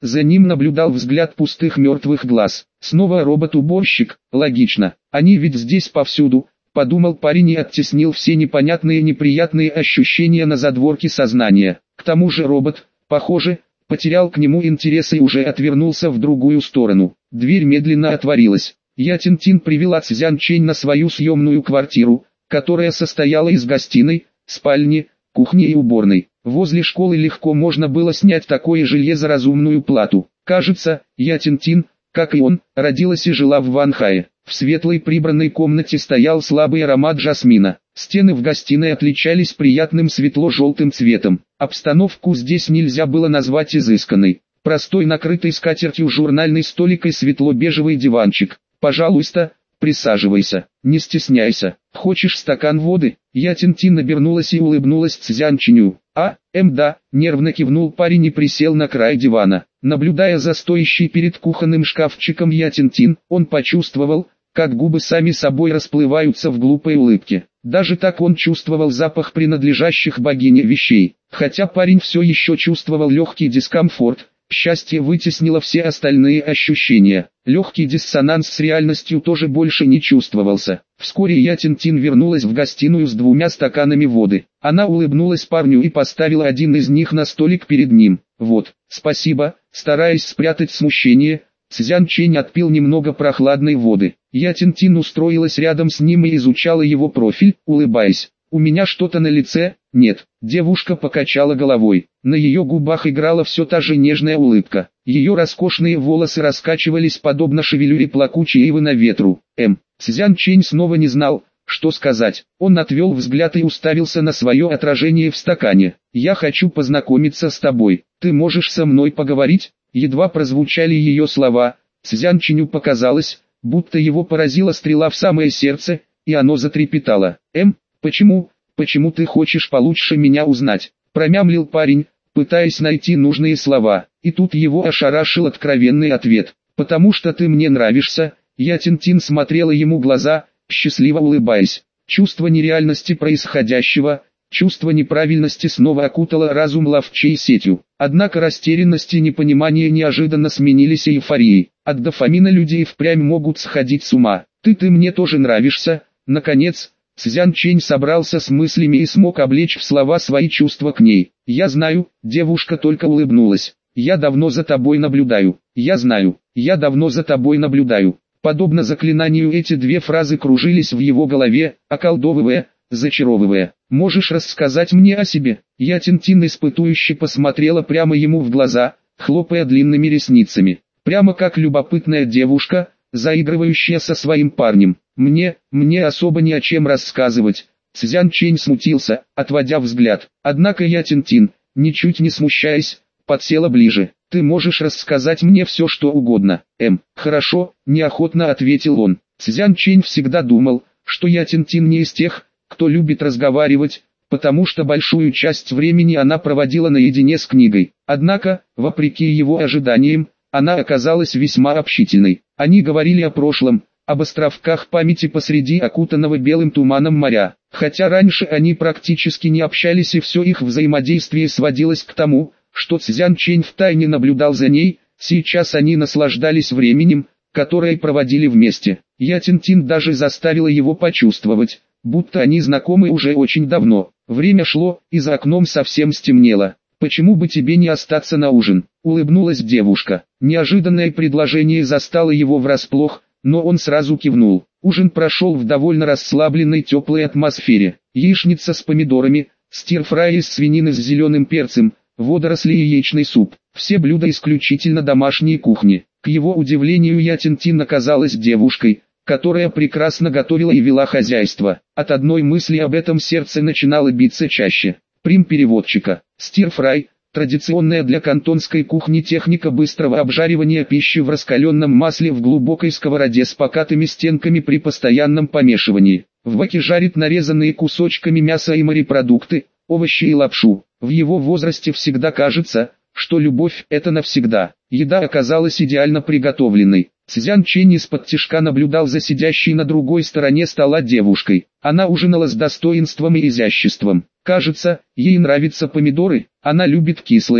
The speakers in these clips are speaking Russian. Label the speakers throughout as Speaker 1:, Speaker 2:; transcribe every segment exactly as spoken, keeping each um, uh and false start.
Speaker 1: За ним наблюдал взгляд пустых мертвых глаз. Снова робот-уборщик, логично, они ведь здесь повсюду, подумал парень и оттеснил все непонятные неприятные ощущения на задворке сознания. К тому же робот, похоже, потерял к нему интерес и уже отвернулся в другую сторону. Дверь медленно отворилась. Я Тинтин привела Цзян Чэнь на свою съемную квартиру, которая состояла из гостиной, спальни, кухни и уборной. Возле школы легко можно было снять такое жилье за разумную плату. Кажется, Я Тинтин, как и он, родилась и жила в Ванхае. В светлой прибранной комнате стоял слабый аромат жасмина. Стены в гостиной отличались приятным светло-желтым цветом. Обстановку здесь нельзя было назвать изысканной. Простой накрытый скатертью журнальный столик и светло-бежевый диванчик. «Пожалуйста, присаживайся, не стесняйся. Хочешь стакан воды?» Я Тинтин обернулась и улыбнулась Цзян Чэню. «А, эм да», нервно кивнул парень и присел на край дивана. Наблюдая за стоящей перед кухонным шкафчиком Я Тинтин, он почувствовал, как губы сами собой расплываются в глупой улыбке. Даже так он чувствовал запах принадлежащих богине вещей. Хотя парень все еще чувствовал легкий дискомфорт, счастье вытеснило все остальные ощущения. Легкий диссонанс с реальностью тоже больше не чувствовался. Вскоре Я Тинтин вернулась в гостиную с двумя стаканами воды. Она улыбнулась парню и поставила один из них на столик перед ним. «Вот, спасибо», стараясь спрятать смущение, Цзян Чэнь отпил немного прохладной воды. Я Тинтин устроилась рядом с ним и изучала его профиль, улыбаясь. «У меня что-то на лице?» «Нет». Девушка покачала головой. На ее губах играла все та же нежная улыбка. Ее роскошные волосы раскачивались подобно шевелюре плакучей ивы на ветру. М. Цзян Чэнь снова не знал, что сказать. Он отвел взгляд и уставился на свое отражение в стакане. «Я хочу познакомиться с тобой. Ты можешь со мной поговорить?» Едва прозвучали ее слова. Цзян Чэню показалось, будто его поразила стрела в самое сердце, и оно затрепетало. «Эм, почему, почему ты хочешь получше меня узнать?» Промямлил парень, пытаясь найти нужные слова. И тут его ошарашил откровенный ответ. «Потому что ты мне нравишься». Я Тинтин смотрела ему в глаза, счастливо улыбаясь. Чувство нереальности происходящего, чувство неправильности снова окутало разум ловчей сетью. Однако растерянность и непонимание неожиданно сменились эйфорией. От дофамина люди и впрямь могут сходить с ума. «Ты-ты мне тоже нравишься». Наконец, Цзян Чэнь собрался с мыслями и смог облечь в слова свои чувства к ней. «Я знаю», девушка только улыбнулась. «Я давно за тобой наблюдаю». «Я знаю, я давно за тобой наблюдаю». Подобно заклинанию эти две фразы кружились в его голове, околдовывая, зачаровывая. «Можешь рассказать мне о себе?» Я Тинтин испытующе посмотрела прямо ему в глаза, хлопая длинными ресницами. Прямо как любопытная девушка, заигрывающая со своим парнем. «Мне, мне особо не о чем рассказывать». Цзян Чэнь смутился, отводя взгляд. Однако Я Тинтин, ничуть не смущаясь, подсела ближе. «Ты можешь рассказать мне все что угодно». «Эм, хорошо», неохотно ответил он. Цзян Чэнь всегда думал, что Я Тинтин не из тех, кто любит разговаривать, потому что большую часть времени она проводила наедине с книгой. Однако, вопреки его ожиданиям, она оказалась весьма общительной. Они говорили о прошлом, об островках памяти посреди окутанного белым туманом моря. Хотя раньше они практически не общались и все их взаимодействие сводилось к тому, что Цзян Чэнь втайне наблюдал за ней, сейчас они наслаждались временем, которое проводили вместе. Я Тинтин даже заставила его почувствовать, будто они знакомы уже очень давно. Время шло, и за окном совсем стемнело. «Почему бы тебе не остаться на ужин?» — улыбнулась девушка. Неожиданное предложение застало его врасплох, но он сразу кивнул. Ужин прошел в довольно расслабленной теплой атмосфере. Яичница с помидорами, стир-фрай из свинины с зеленым перцем, водоросли и яичный суп. Все блюда исключительно домашней кухни. К его удивлению Я Тинтин оказалась девушкой, которая прекрасно готовила и вела хозяйство. От одной мысли об этом сердце начинало биться чаще. Прим переводчика. Стир-фрай – традиционная для кантонской кухни техника быстрого обжаривания пищи в раскаленном масле в глубокой сковороде с покатыми стенками при постоянном помешивании. В ваке жарит нарезанные кусочками мяса и морепродукты, овощи и лапшу. В его возрасте всегда кажется, что любовь – это навсегда. Еда оказалась идеально приготовленной. Цзян Чэнь из-под тишка наблюдал за сидящей на другой стороне стола девушкой. Она ужинала с достоинством и изяществом. Кажется, ей нравятся помидоры, она любит кислые,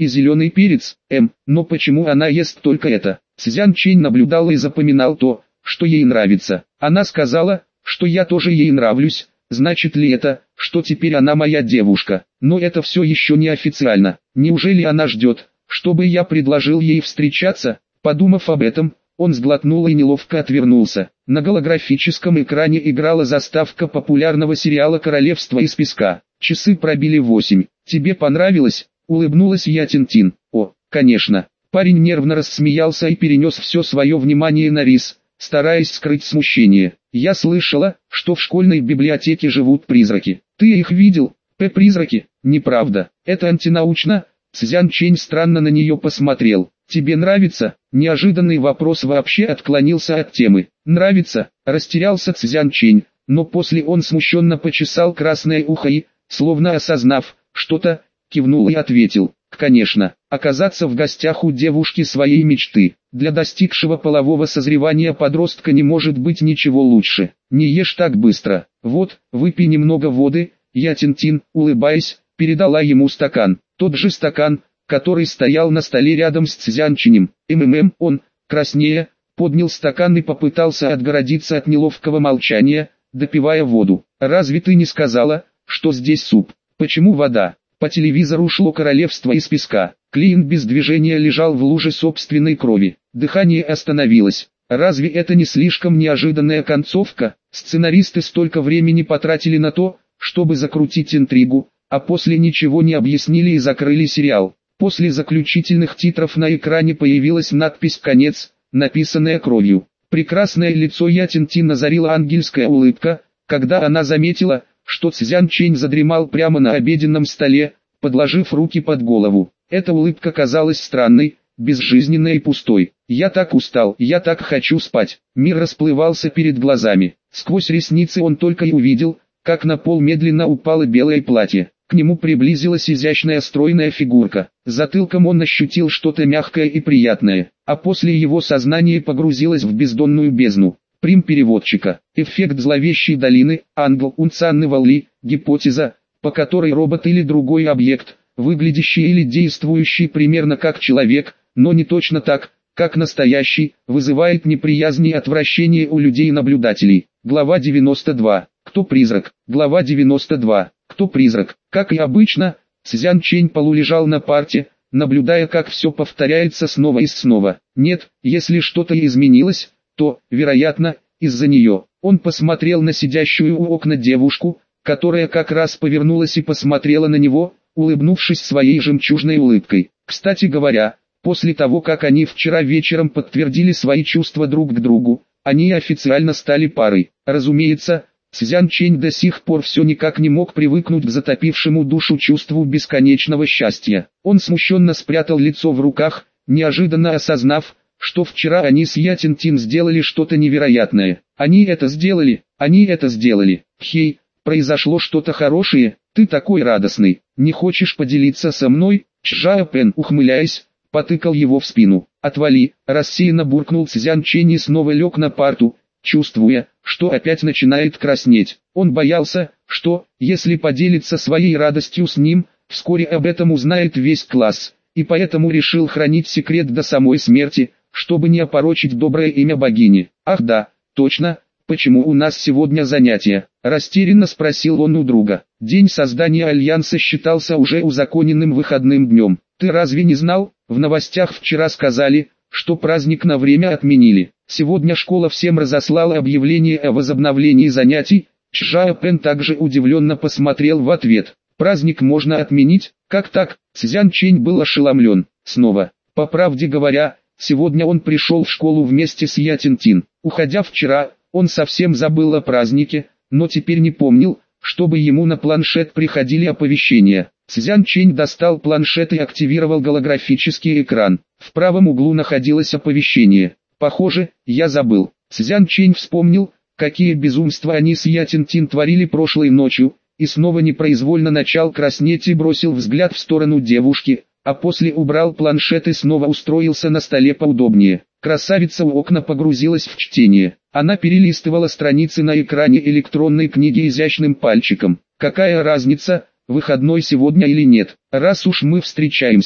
Speaker 1: и зеленый перец, эм, но почему она ест только это? Цзян Чэнь наблюдал и запоминал то, что ей нравится. Она сказала, что я тоже ей нравлюсь, значит ли это, что теперь она моя девушка? Но это все еще не официально. Неужели она ждет, чтобы я предложил ей встречаться? Подумав об этом, он сглотнул и неловко отвернулся. На голографическом экране играла заставка популярного сериала «Королевство из песка». Часы пробили восемь. «Тебе понравилось?» — улыбнулась я Тинтин. «О, конечно». Парень нервно рассмеялся и перенес все свое внимание на рис, стараясь скрыть смущение. «Я слышала, что в школьной библиотеке живут призраки. Ты их видел?» «П-призраки?» «Неправда. Это антинаучно». Цзян Чэнь странно на нее посмотрел. «Тебе нравится?» Неожиданный вопрос вообще отклонился от темы. «Нравится?» Растерялся Цзян Чэнь, но после он смущенно почесал красное ухо и, словно осознав что-то, кивнул и ответил: «Конечно, оказаться в гостях у девушки своей мечты. Для достигшего полового созревания подростка не может быть ничего лучше. Не ешь так быстро. Вот, выпей немного воды». Я Тинтин, улыбаясь, передала ему стакан. Тот же стакан, который стоял на столе рядом с Цзянчинем. МММ, он, краснея, поднял стакан и попытался отгородиться от неловкого молчания, допивая воду. «Разве ты не сказала, что здесь суп? Почему вода?» По телевизору шло «Королевство из песка». Клиент без движения лежал в луже собственной крови. Дыхание остановилось. Разве это не слишком неожиданная концовка? Сценаристы столько времени потратили на то, чтобы закрутить интригу, а после ничего не объяснили и закрыли сериал. После заключительных титров на экране появилась надпись «Конец», написанная кровью. Прекрасное лицо Я Тинтин озарила ангельская улыбка, когда она заметила, что Цзян Чэнь задремал прямо на обеденном столе, подложив руки под голову. Эта улыбка казалась странной, безжизненной и пустой. «Я так устал, я так хочу спать». Мир расплывался перед глазами. Сквозь ресницы он только и увидел, как на пол медленно упало белое платье. К нему приблизилась изящная стройная фигурка. Затылком он ощутил что-то мягкое и приятное, а после его сознание погрузилось в бездонную бездну. Прим переводчика. Эффект зловещей долины, англ Унцанны Валли, гипотеза, по которой робот или другой объект, выглядящий или действующий примерно как человек, но не точно так, как настоящий, вызывает неприязнь и отвращение у людей-наблюдателей. Глава девяносто два. Кто призрак? Глава девяносто два. Кто призрак? Как и обычно, Цзян Чэнь полулежал на парте, наблюдая, как все повторяется снова и снова. Нет, если что-то и изменилось, то, вероятно, из-за нее. Он посмотрел на сидящую у окна девушку, которая как раз повернулась и посмотрела на него, улыбнувшись своей жемчужной улыбкой. Кстати говоря, после того, как они вчера вечером подтвердили свои чувства друг к другу, они официально стали парой. Разумеется, Цзян Чэнь до сих пор все никак не мог привыкнуть к затопившему душу чувству бесконечного счастья. Он смущенно спрятал лицо в руках, неожиданно осознав, что вчера они с Я Тинтин сделали что-то невероятное. Они это сделали, они это сделали. Хей, произошло что-то хорошее, ты такой радостный, не хочешь поделиться со мной? Чжао Пен, ухмыляясь, потыкал его в спину. Отвали, рассеянно буркнул Цзян Чэнь и снова лег на парту, чувствуя, что опять начинает краснеть. Он боялся, что, если поделиться своей радостью с ним, вскоре об этом узнает весь класс, и поэтому решил хранить секрет до самой смерти, чтобы не опорочить доброе имя богини. «Ах да, точно, почему у нас сегодня занятия?» – растерянно спросил он у друга. День создания Альянса считался уже узаконенным выходным днем. «Ты разве не знал? В новостях вчера сказали, что праздник на время отменили. Сегодня школа всем разослала объявление о возобновлении занятий». Чжао Пен также удивленно посмотрел в ответ. «Праздник можно отменить? Как так?» Цзян Чэнь был ошеломлен. Снова. По правде говоря, сегодня он пришел в школу вместе с Я Тинтин. Уходя вчера, он совсем забыл о празднике, но теперь не помнил, чтобы ему на планшет приходили оповещения. Цзян Чэнь достал планшет и активировал голографический экран. В правом углу находилось оповещение. «Похоже, я забыл». Цзян Чэнь вспомнил, какие безумства они с Я Тинтин творили прошлой ночью, и снова непроизвольно начал краснеть и бросил взгляд в сторону девушки, а после убрал планшет и снова устроился на столе поудобнее. Красавица у окна погрузилась в чтение. Она перелистывала страницы на экране электронной книги изящным пальчиком. «Какая разница, выходной сегодня или нет? Раз уж мы встречаемся,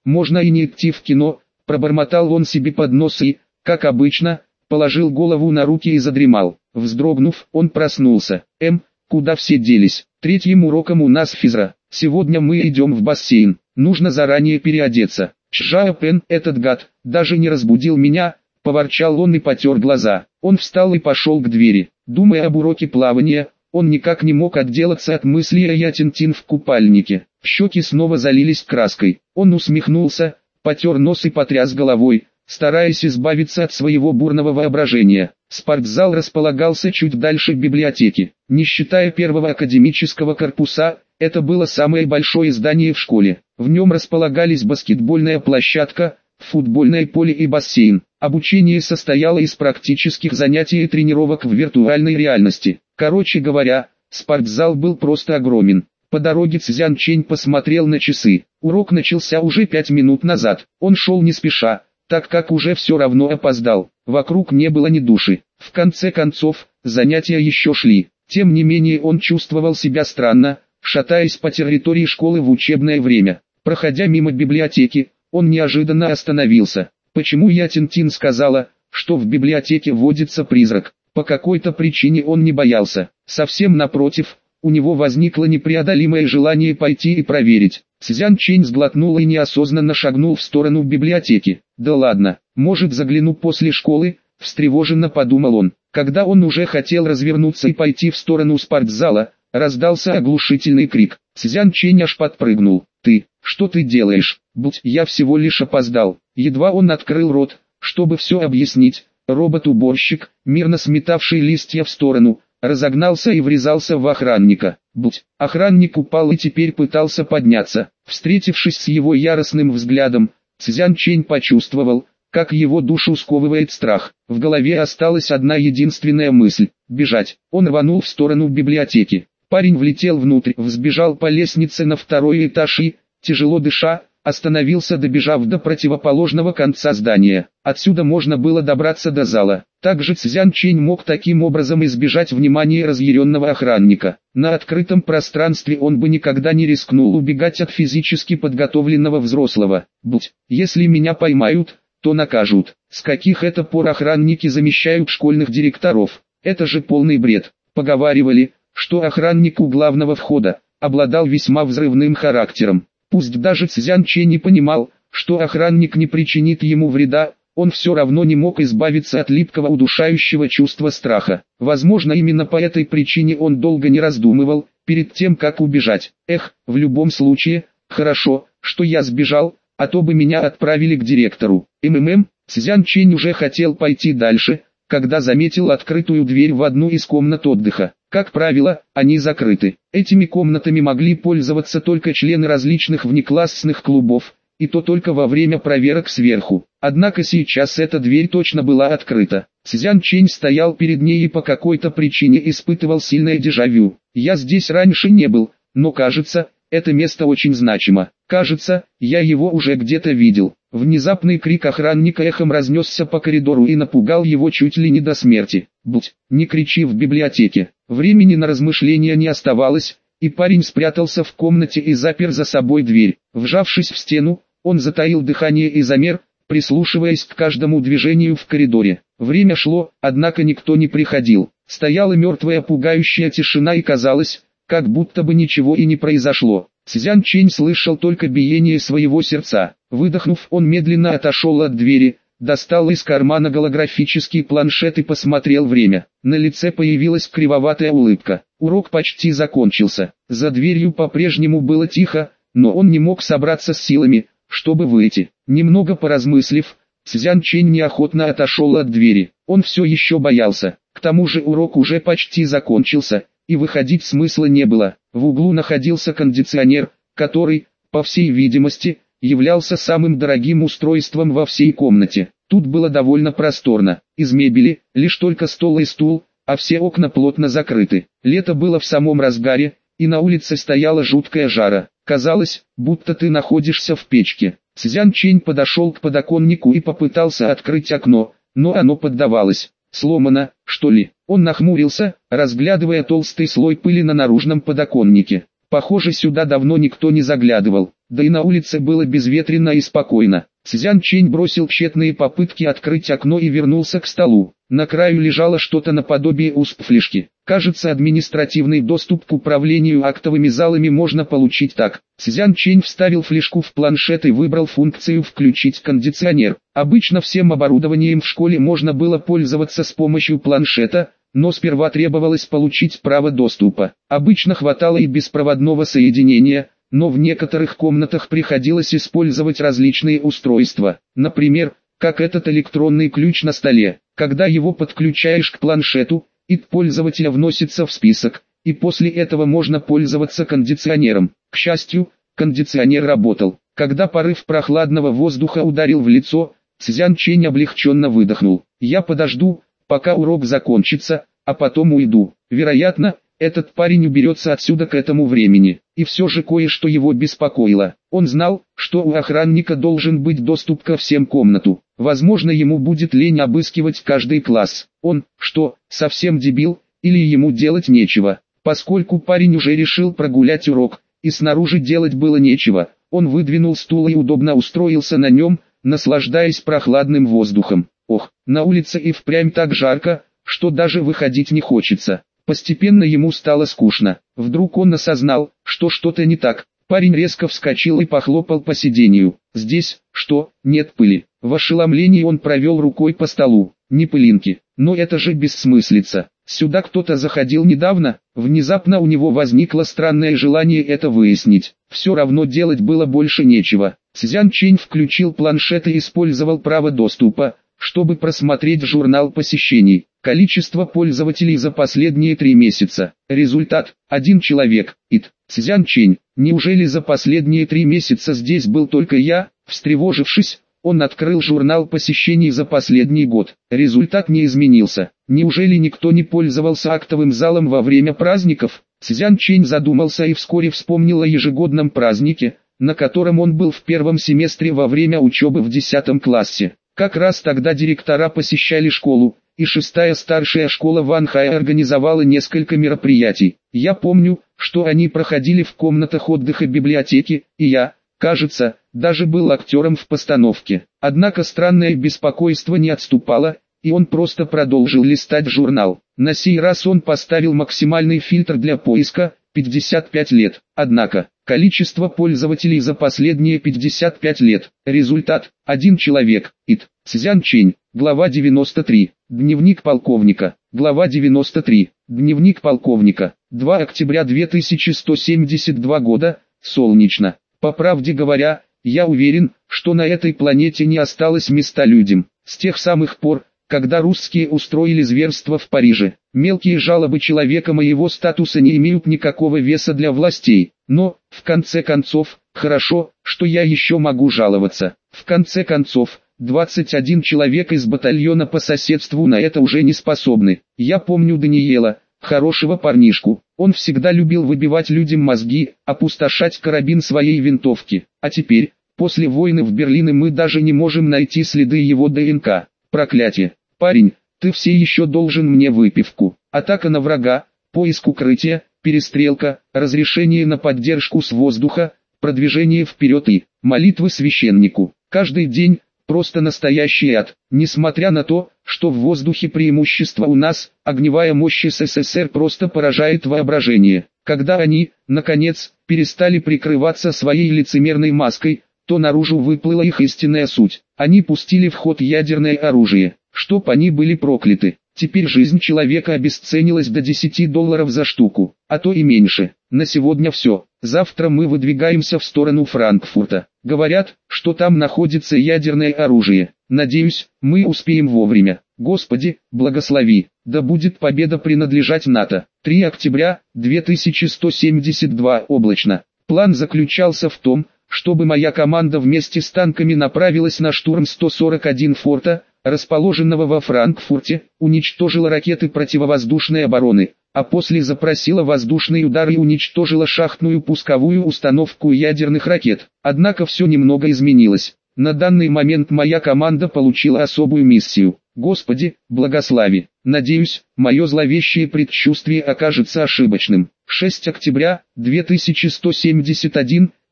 Speaker 1: можно и не идти в кино, пробормотал он себе под нос и, как обычно, положил голову на руки и задремал. Вздрогнув, он проснулся. Эм, куда все делись? Третьим уроком у нас физра. Сегодня мы идем в бассейн. Нужно заранее переодеться. Чжао Пен, этот гад, даже не разбудил меня, поворчал он и потер глаза. Он встал и пошел к двери. Думая об уроке плавания, он никак не мог отделаться от мысли о Я Тинтин в купальнике. Щеки снова залились краской. Он усмехнулся, потер нос и потряс головой, стараясь избавиться от своего бурного воображения. Спортзал располагался чуть дальше библиотеки. Не считая первого академического корпуса, это было самое большое здание в школе. В нем располагались баскетбольная площадка, футбольное поле и бассейн. Обучение состояло из практических занятий и тренировок в виртуальной реальности. Короче говоря, спортзал был просто огромен. По дороге Цзян Чэнь посмотрел на часы. Урок начался уже пять минут назад. Он шел не спеша, так как уже все равно опоздал. Вокруг не было ни души. В конце концов, занятия еще шли. Тем не менее он чувствовал себя странно, шатаясь по территории школы в учебное время. Проходя мимо библиотеки, он неожиданно остановился. Почему Я Тинтин сказала, что в библиотеке водится призрак? По какой-то причине он не боялся. Совсем напротив, у него возникло непреодолимое желание пойти и проверить. Цзян Чэнь сглотнул и неосознанно шагнул в сторону библиотеки. «Да ладно, может загляну после школы?» – встревоженно подумал он. Когда он уже хотел развернуться и пойти в сторону спортзала, раздался оглушительный крик. Цзян Чэнь аж подпрыгнул. «Ты, что ты делаешь? Будь, я всего лишь опоздал». Едва он открыл рот, чтобы все объяснить, робот-уборщик, мирно сметавший листья в сторону, разогнался и врезался в охранника. Будь, охранник упал и теперь пытался подняться. Встретившись с его яростным взглядом, Цзян Чэнь почувствовал, как его душу сковывает страх. В голове осталась одна единственная мысль – бежать. Он рванул в сторону библиотеки. Парень влетел внутрь, взбежал по лестнице на второй этаж и, тяжело дыша, остановился, добежав до противоположного конца здания. Отсюда можно было добраться до зала. Также Цзян Чэнь мог таким образом избежать внимания разъяренного охранника. На открытом пространстве он бы никогда не рискнул убегать от физически подготовленного взрослого. Будь, если меня поймают, то накажут. С каких это пор охранники замещают школьных директоров? Это же полный бред. Поговаривали, что охранник у главного входа обладал весьма взрывным характером. Пусть даже Цзян Чэнь не понимал, что охранник не причинит ему вреда, он все равно не мог избавиться от липкого удушающего чувства страха. Возможно, именно по этой причине он долго не раздумывал, перед тем как убежать. Эх, в любом случае, хорошо, что я сбежал, а то бы меня отправили к директору. МММ, Цзян Чэнь уже хотел пойти дальше, когда заметил открытую дверь в одну из комнат отдыха. Как правило, они закрыты. Этими комнатами могли пользоваться только члены различных внеклассных клубов, и то только во время проверок сверху. Однако сейчас эта дверь точно была открыта. Цзян Чэнь стоял перед ней и по какой-то причине испытывал сильное дежавю. «Я здесь раньше не был, но кажется, это место очень значимо. Кажется, я его уже где-то видел». Внезапный крик охранника эхом разнесся по коридору и напугал его чуть ли не до смерти. «Будь, не кричи в библиотеке». Времени на размышления не оставалось, и парень спрятался в комнате и запер за собой дверь. Вжавшись в стену, он затаил дыхание и замер, прислушиваясь к каждому движению в коридоре. Время шло, однако никто не приходил. Стояла мертвая пугающая тишина и казалось, как будто бы ничего и не произошло. Цзян Чэнь слышал только биение своего сердца. Выдохнув, он медленно отошел от двери, достал из кармана голографический планшет и посмотрел время. На лице появилась кривоватая улыбка. Урок почти закончился. За дверью по-прежнему было тихо, но он не мог собраться с силами, чтобы выйти. Немного поразмыслив, Цзян Чэнь неохотно отошел от двери. Он все еще боялся. К тому же урок уже почти закончился, и выходить смысла не было. В углу находился кондиционер, который, по всей видимости, являлся самым дорогим устройством во всей комнате. Тут было довольно просторно. Из мебели, лишь только стол и стул, а все окна плотно закрыты. Лето было в самом разгаре, и на улице стояла жуткая жара. Казалось, будто ты находишься в печке. Цзян Чэнь подошел к подоконнику и попытался открыть окно, но оно поддавалось. Сломано, что ли? Он нахмурился, разглядывая толстый слой пыли на наружном подоконнике. Похоже, сюда давно никто не заглядывал. да и на улице было безветренно и спокойно. Цзян Чэнь бросил тщетные попытки открыть окно и вернулся к столу. На краю лежало что-то наподобие усп-флешки. Кажется, административный доступ к управлению актовыми залами можно получить так. Цзян Чэнь вставил флешку в планшет и выбрал функцию «Включить кондиционер». Обычно всем оборудованием в школе можно было пользоваться с помощью планшета, но сперва требовалось получить право доступа. Обычно хватало и беспроводного соединения, но в некоторых комнатах приходилось использовать различные устройства. Например, как этот электронный ключ на столе. Когда его подключаешь к планшету, ай ди пользователя вносится в список, и после этого можно пользоваться кондиционером. К счастью, кондиционер работал. Когда порыв прохладного воздуха ударил в лицо, Цзян Чэнь облегченно выдохнул. «Я подожду, пока урок закончится, а потом уйду. Вероятно, этот парень уберется отсюда к этому времени». И все же кое-что его беспокоило. Он знал, что у охранника должен быть доступ ко всем комнатам. Возможно, ему будет лень обыскивать каждый класс. Он, что, совсем дебил, или ему делать нечего? Поскольку парень уже решил прогулять урок, и снаружи делать было нечего, он выдвинул стул и удобно устроился на нем, наслаждаясь прохладным воздухом. Ох, на улице и впрямь так жарко, что даже выходить не хочется. Постепенно ему стало скучно. Вдруг он осознал, что что-то не так. Парень резко вскочил и похлопал по сиденью. «Здесь, что, нет пыли?» В ошеломлении он провел рукой по столу. «Не пылинки, но это же бессмыслица. Сюда кто-то заходил недавно?» Внезапно у него возникло странное желание это выяснить. Все равно делать было больше нечего. Цзян Чэнь включил планшет и использовал право доступа, чтобы просмотреть журнал посещений. Количество пользователей за последние три месяца. Результат – один человек. ай ди. Цзян Чэнь. Неужели за последние три месяца здесь был только я? Встревожившись, он открыл журнал посещений за последний год. Результат не изменился. Неужели никто не пользовался актовым залом во время праздников? Цзян Чэнь задумался и вскоре вспомнил о ежегодном празднике, на котором он был в первом семестре во время учебы в десятом классе. Как раз тогда директора посещали школу, и шестая старшая школа Ванхай организовала несколько мероприятий. Я помню, что они проходили в комнатах отдыха библиотеки, и я, кажется, даже был актером в постановке. Однако странное беспокойство не отступало, и он просто продолжил листать журнал. На сей раз он поставил максимальный фильтр для поиска – пятьдесят пять лет. Однако, количество пользователей за последние пятьдесят пять лет. Результат – один человек. ай ди. Цзян Чэнь. Глава девяносто три. Дневник полковника. Глава девяносто три. Дневник полковника. два октября две тысячи сто семьдесят два года. Солнечно. По правде говоря, я уверен, что на этой планете не осталось места людям. С тех самых пор, когда русские устроили зверство в Париже, мелкие жалобы человека моего статуса не имеют никакого веса для властей. Но, в конце концов, хорошо, что я еще могу жаловаться. В конце концов, двадцать один человек из батальона по соседству на это уже не способны. Я помню Даниэла, хорошего парнишку. Он всегда любил выбивать людям мозги, опустошать карабин своей винтовки. А теперь, после войны в Берлине мы даже не можем найти следы его ДНК. Проклятие. Парень, ты все еще должен мне выпивку. Атака на врага, поиск укрытия, перестрелка, разрешение на поддержку с воздуха, продвижение вперед и молитвы священнику. Каждый день просто настоящий ад. Несмотря на то, что в воздухе преимущество у нас, огневая мощь СССР просто поражает воображение. Когда они, наконец, перестали прикрываться своей лицемерной маской, то наружу выплыла их истинная суть. Они пустили в ход ядерное оружие, чтоб они были прокляты. Теперь жизнь человека обесценилась до десяти долларов за штуку, а то и меньше. На сегодня все. Завтра мы выдвигаемся в сторону Франкфурта. Говорят, что там находится ядерное оружие. Надеюсь, мы успеем вовремя. Господи, благослови. Да будет победа принадлежать НАТО. три октября две тысячи сто семьдесят два. Облачно. План заключался в том, чтобы моя команда вместе с танками направилась на штурм сто сорок один форта, расположенного во Франкфурте, уничтожила ракеты противовоздушной обороны, а после запросила воздушный удар и уничтожила шахтную пусковую установку ядерных ракет. Однако все немного изменилось. На данный момент моя команда получила особую миссию. Господи, благослови. Надеюсь, мое зловещее предчувствие окажется ошибочным. шестого октября две тысячи сто семьдесят один.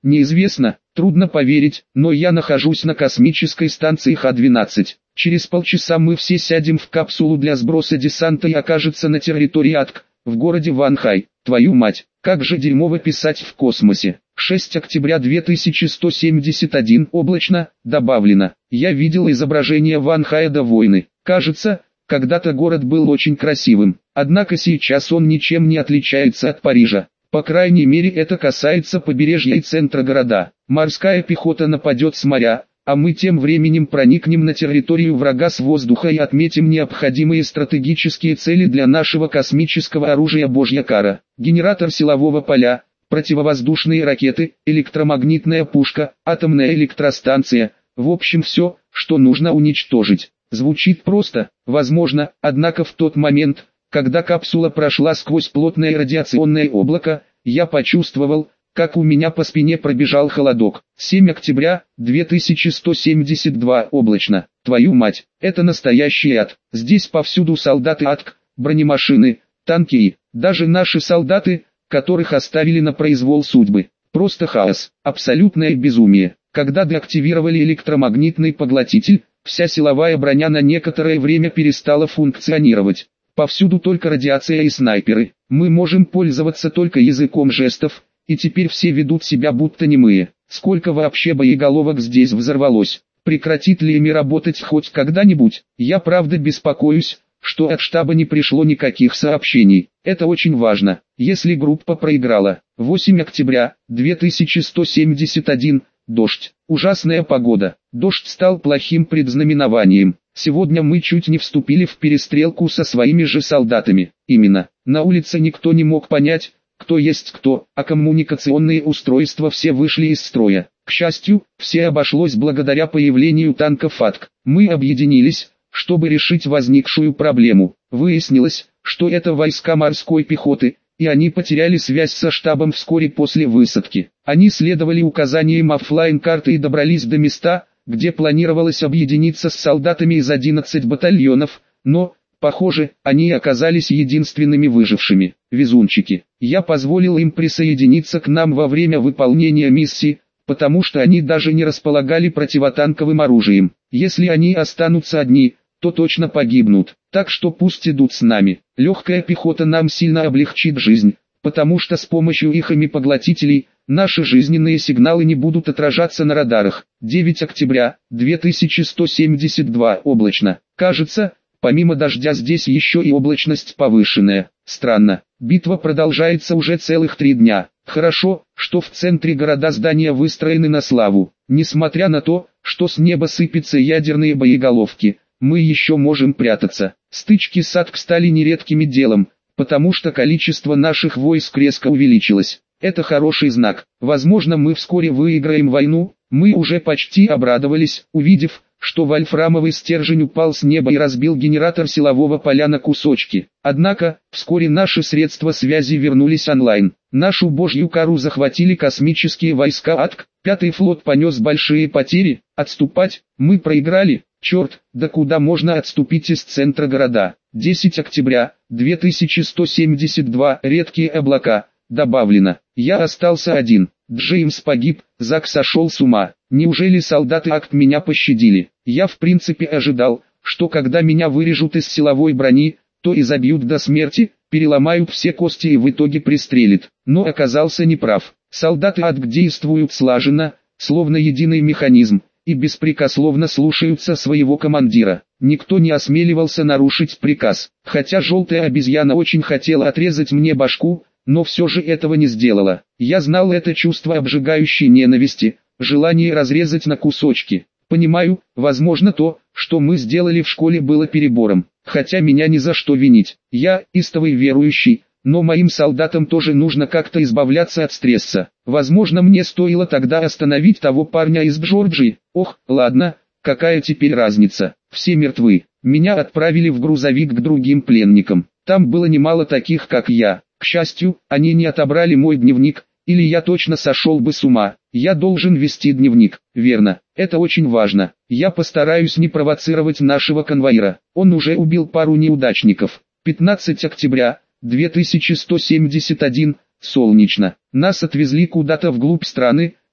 Speaker 1: Неизвестно, трудно поверить, но я нахожусь на космической станции Х двенадцать. Через полчаса мы все сядем в капсулу для сброса десанта и окажется на территории АТК, в городе Ванхай. Твою мать, как же дерьмово писать в космосе. шестое октября две тысячи сто семьдесят один, облачно, добавлено. Я видел изображение Ванхая до войны. Кажется, когда-то город был очень красивым, однако сейчас он ничем не отличается от Парижа. По крайней мере это касается побережья и центра города. Морская пехота нападет с моря, а мы тем временем проникнем на территорию врага с воздуха и отметим необходимые стратегические цели для нашего космического оружия Божья кара. Генератор силового поля, противовоздушные ракеты, электромагнитная пушка, атомная электростанция, в общем все, что нужно уничтожить. Звучит просто, возможно, однако в тот момент, когда капсула прошла сквозь плотное радиационное облако, я почувствовал, как у меня по спине пробежал холодок. седьмое октября две тысячи сто семьдесят два, облачно. Твою мать, это настоящий ад. Здесь повсюду солдаты АТК, бронемашины, танки и даже наши солдаты, которых оставили на произвол судьбы. Просто хаос, абсолютное безумие. Когда деактивировали электромагнитный поглотитель, вся силовая броня на некоторое время перестала функционировать. Повсюду только радиация и снайперы. Мы можем пользоваться только языком жестов, и теперь все ведут себя будто немые. Сколько вообще боеголовок здесь взорвалось? Прекратит ли ими работать хоть когда-нибудь? Я правда беспокоюсь, что от штаба не пришло никаких сообщений. Это очень важно. Если группа проиграла. восьмое октября две тысячи сто семьдесят один. Дождь. Ужасная погода. Дождь стал плохим предзнаменованием. Сегодня мы чуть не вступили в перестрелку со своими же солдатами. Именно. На улице никто не мог понять, кто есть кто, а коммуникационные устройства все вышли из строя. К счастью, все обошлось благодаря появлению танков АТК. Мы объединились, чтобы решить возникшую проблему. Выяснилось, что это войска морской пехоты, и они потеряли связь со штабом вскоре после высадки. Они следовали указаниям оффлайн-карты и добрались до места, где планировалось объединиться с солдатами из одиннадцати батальонов, но, похоже, они оказались единственными выжившими. Везунчики. Я позволил им присоединиться к нам во время выполнения миссии, потому что они даже не располагали противотанковым оружием. Если они останутся одни, то точно погибнут, так что пусть идут с нами. Легкая пехота нам сильно облегчит жизнь, потому что с помощью их ими-поглотителей, наши жизненные сигналы не будут отражаться на радарах. девятое октября две тысячи сто семьдесят два, облачно. Кажется, помимо дождя здесь еще и облачность повышенная. Странно, битва продолжается уже целых три дня. Хорошо, что в центре города здания выстроены на славу. Несмотря на то, что с неба сыпятся ядерные боеголовки, мы еще можем прятаться. Стычки с АТК стали нередким делом, потому что количество наших войск резко увеличилось. Это хороший знак. Возможно, мы вскоре выиграем войну. Мы уже почти обрадовались, увидев, что вольфрамовый стержень упал с неба и разбил генератор силового поля на кусочки. Однако, вскоре наши средства связи вернулись онлайн. Нашу божью кару захватили космические войска АТК. Пятый флот понес большие потери. Отступать? Мы проиграли? Черт, да куда можно отступить из центра города? десятое октября две тысячи сто семьдесят два. Редкие облака. Добавлено. Я остался один. Джеймс погиб, Зак сошел с ума. Неужели солдаты АКТ меня пощадили? Я в принципе ожидал, что когда меня вырежут из силовой брони, то изобьют до смерти, переломают все кости и в итоге пристрелят. Но оказался неправ. Солдаты АКТ действуют слаженно, словно единый механизм, и беспрекословно слушаются своего командира. Никто не осмеливался нарушить приказ. Хотя желтая обезьяна очень хотела отрезать мне башку, но все же этого не сделала. Я знал это чувство обжигающей ненависти, желание разрезать на кусочки. Понимаю, возможно то, что мы сделали в школе было перебором, хотя меня ни за что винить. Я истовый верующий, но моим солдатам тоже нужно как-то избавляться от стресса. Возможно, мне стоило тогда остановить того парня из Джорджии. Ох, ладно, какая теперь разница, все мертвы. Меня отправили в грузовик к другим пленникам. Там было немало таких, как я. К счастью, они не отобрали мой дневник, или я точно сошел бы с ума. Я должен вести дневник, верно, это очень важно. Я постараюсь не провоцировать нашего конвоира, он уже убил пару неудачников. пятнадцатое октября две тысячи сто семьдесят один, солнечно. Нас отвезли куда-то вглубь страны,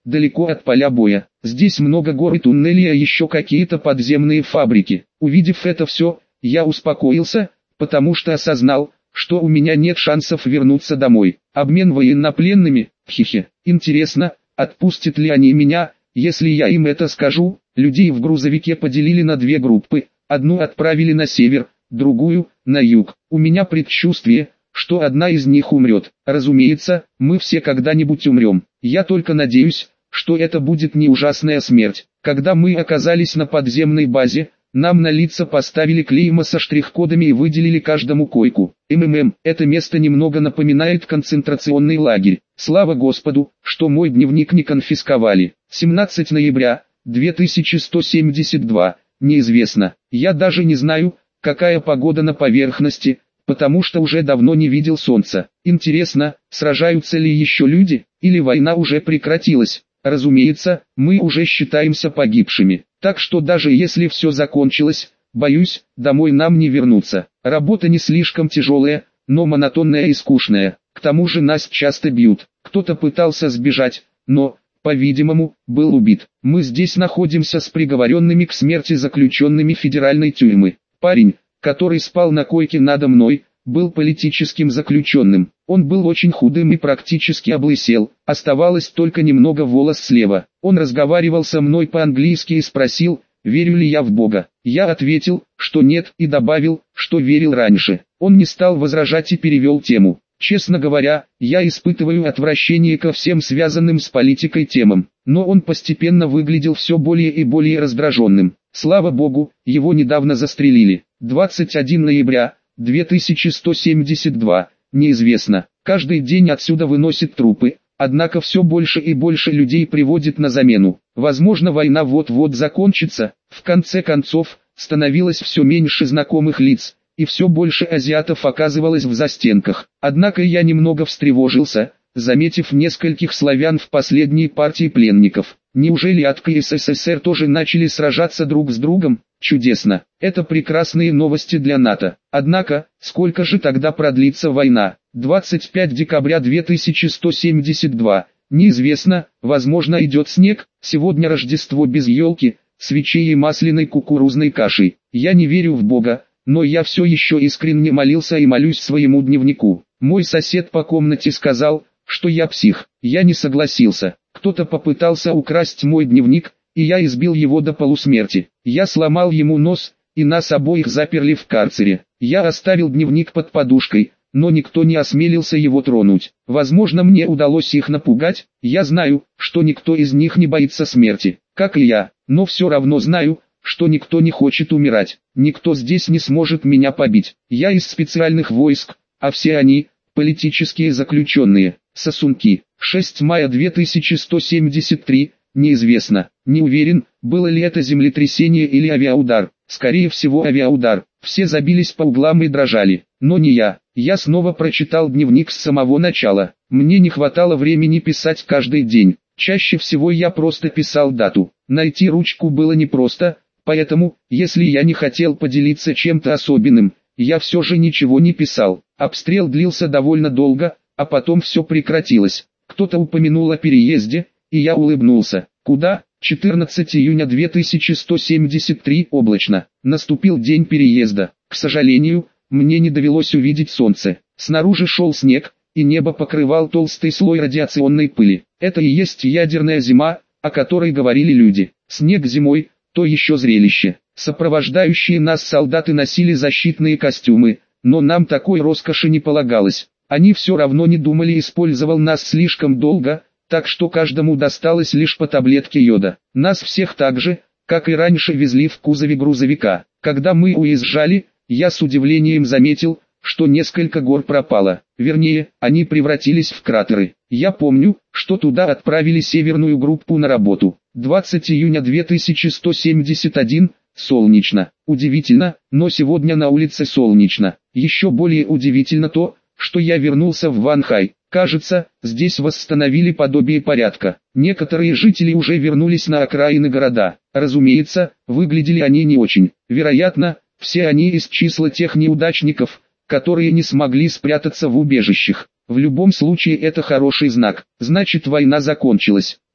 Speaker 1: далеко от поля боя. Здесь много гор и туннелей, а еще какие-то подземные фабрики. Увидев это все, я успокоился, потому что осознал, что у меня нет шансов вернуться домой. Обмен военнопленными, хихи. Интересно, отпустят ли они меня, если я им это скажу? Людей в грузовике поделили на две группы, одну отправили на север, другую – на юг. У меня предчувствие, что одна из них умрет. Разумеется, мы все когда-нибудь умрем. Я только надеюсь, что это будет не ужасная смерть. Когда мы оказались на подземной базе, нам на лица поставили клейма со штрих-кодами и выделили каждому койку. МММ, это место немного напоминает концентрационный лагерь. Слава Господу, что мой дневник не конфисковали. семнадцатого ноября две тысячи сто семьдесят два. Неизвестно. Я даже не знаю, какая погода на поверхности, потому что уже давно не видел солнца. Интересно, сражаются ли еще люди, или война уже прекратилась? Разумеется, мы уже считаемся погибшими. Так что даже если все закончилось, боюсь, домой нам не вернуться. Работа не слишком тяжелая, но монотонная и скучная. К тому же нас часто бьют. Кто-то пытался сбежать, но, по-видимому, был убит. Мы здесь находимся с приговоренными к смерти заключенными федеральной тюрьмы. Парень, который спал на койке надо мной, был политическим заключенным. Он был очень худым и практически облысел, оставалось только немного волос слева. Он разговаривал со мной по-английски и спросил, верю ли я в Бога. Я ответил, что нет, и добавил, что верил раньше. Он не стал возражать и перевел тему. Честно говоря, я испытываю отвращение ко всем связанным с политикой темам, но он постепенно выглядел все более и более раздраженным. Слава Богу, его недавно застрелили. двадцать первого ноября две тысячи сто семьдесят два. Неизвестно. Каждый день отсюда выносят трупы, однако все больше и больше людей приводят на замену. Возможно, война вот-вот закончится. В конце концов, становилось все меньше знакомых лиц, и все больше азиатов оказывалось в застенках. Однако я немного встревожился, заметив нескольких славян в последней партии пленников. Неужели АТК и СССР тоже начали сражаться друг с другом? Чудесно. Это прекрасные новости для НАТО. Однако, сколько же тогда продлится война? двадцать пятого декабря две тысячи сто семьдесят два. Неизвестно, возможно идет снег. Сегодня Рождество без елки, свечей и масляной кукурузной кашей. Я не верю в Бога, но я все еще искренне молился и молюсь своему дневнику. Мой сосед по комнате сказал, что я псих. Я не согласился. Кто-то попытался украсть мой дневник, и я избил его до полусмерти. Я сломал ему нос, и нас обоих заперли в карцере. Я оставил дневник под подушкой, но никто не осмелился его тронуть. Возможно, мне удалось их напугать. Я знаю, что никто из них не боится смерти, как и я, но все равно знаю, что никто не хочет умирать. Никто здесь не сможет меня побить. Я из специальных войск, а все они – политические заключенные. Сосунки. шестого мая две тысячи сто семьдесят три. Неизвестно. Не уверен, было ли это землетрясение или авиаудар. Скорее всего авиаудар. Все забились по углам и дрожали. Но не я. Я снова прочитал дневник с самого начала. Мне не хватало времени писать каждый день. Чаще всего я просто писал дату. Найти ручку было непросто, поэтому, если я не хотел поделиться чем-то особенным, я все же ничего не писал. Обстрел длился довольно долго, а потом все прекратилось. Кто-то упомянул о переезде, и я улыбнулся. Куда? четырнадцатого июня две тысячи сто семьдесят три. Облачно. Наступил день переезда. К сожалению, мне не довелось увидеть солнце. Снаружи шел снег, и небо покрывал толстый слой радиационной пыли. Это и есть ядерная зима, о которой говорили люди. Снег зимой – то еще зрелище. Сопровождающие нас солдаты носили защитные костюмы, но нам такой роскоши не полагалось. Они все равно не думали, использовал нас слишком долго, так что каждому досталось лишь по таблетке йода. Нас всех так же, как и раньше, везли в кузове грузовика. Когда мы уезжали, я с удивлением заметил, что несколько гор пропало. Вернее, они превратились в кратеры. Я помню, что туда отправили северную группу на работу. двадцатого июня две тысячи сто семьдесят один. Солнечно. Удивительно, но сегодня на улице солнечно. Еще более удивительно то, что я вернулся в Ванхай. Кажется, здесь восстановили подобие порядка. Некоторые жители уже вернулись на окраины города. Разумеется, выглядели они не очень. Вероятно, все они из числа тех неудачников, которые не смогли спрятаться в убежищах. В любом случае это хороший знак. Значит, война закончилась.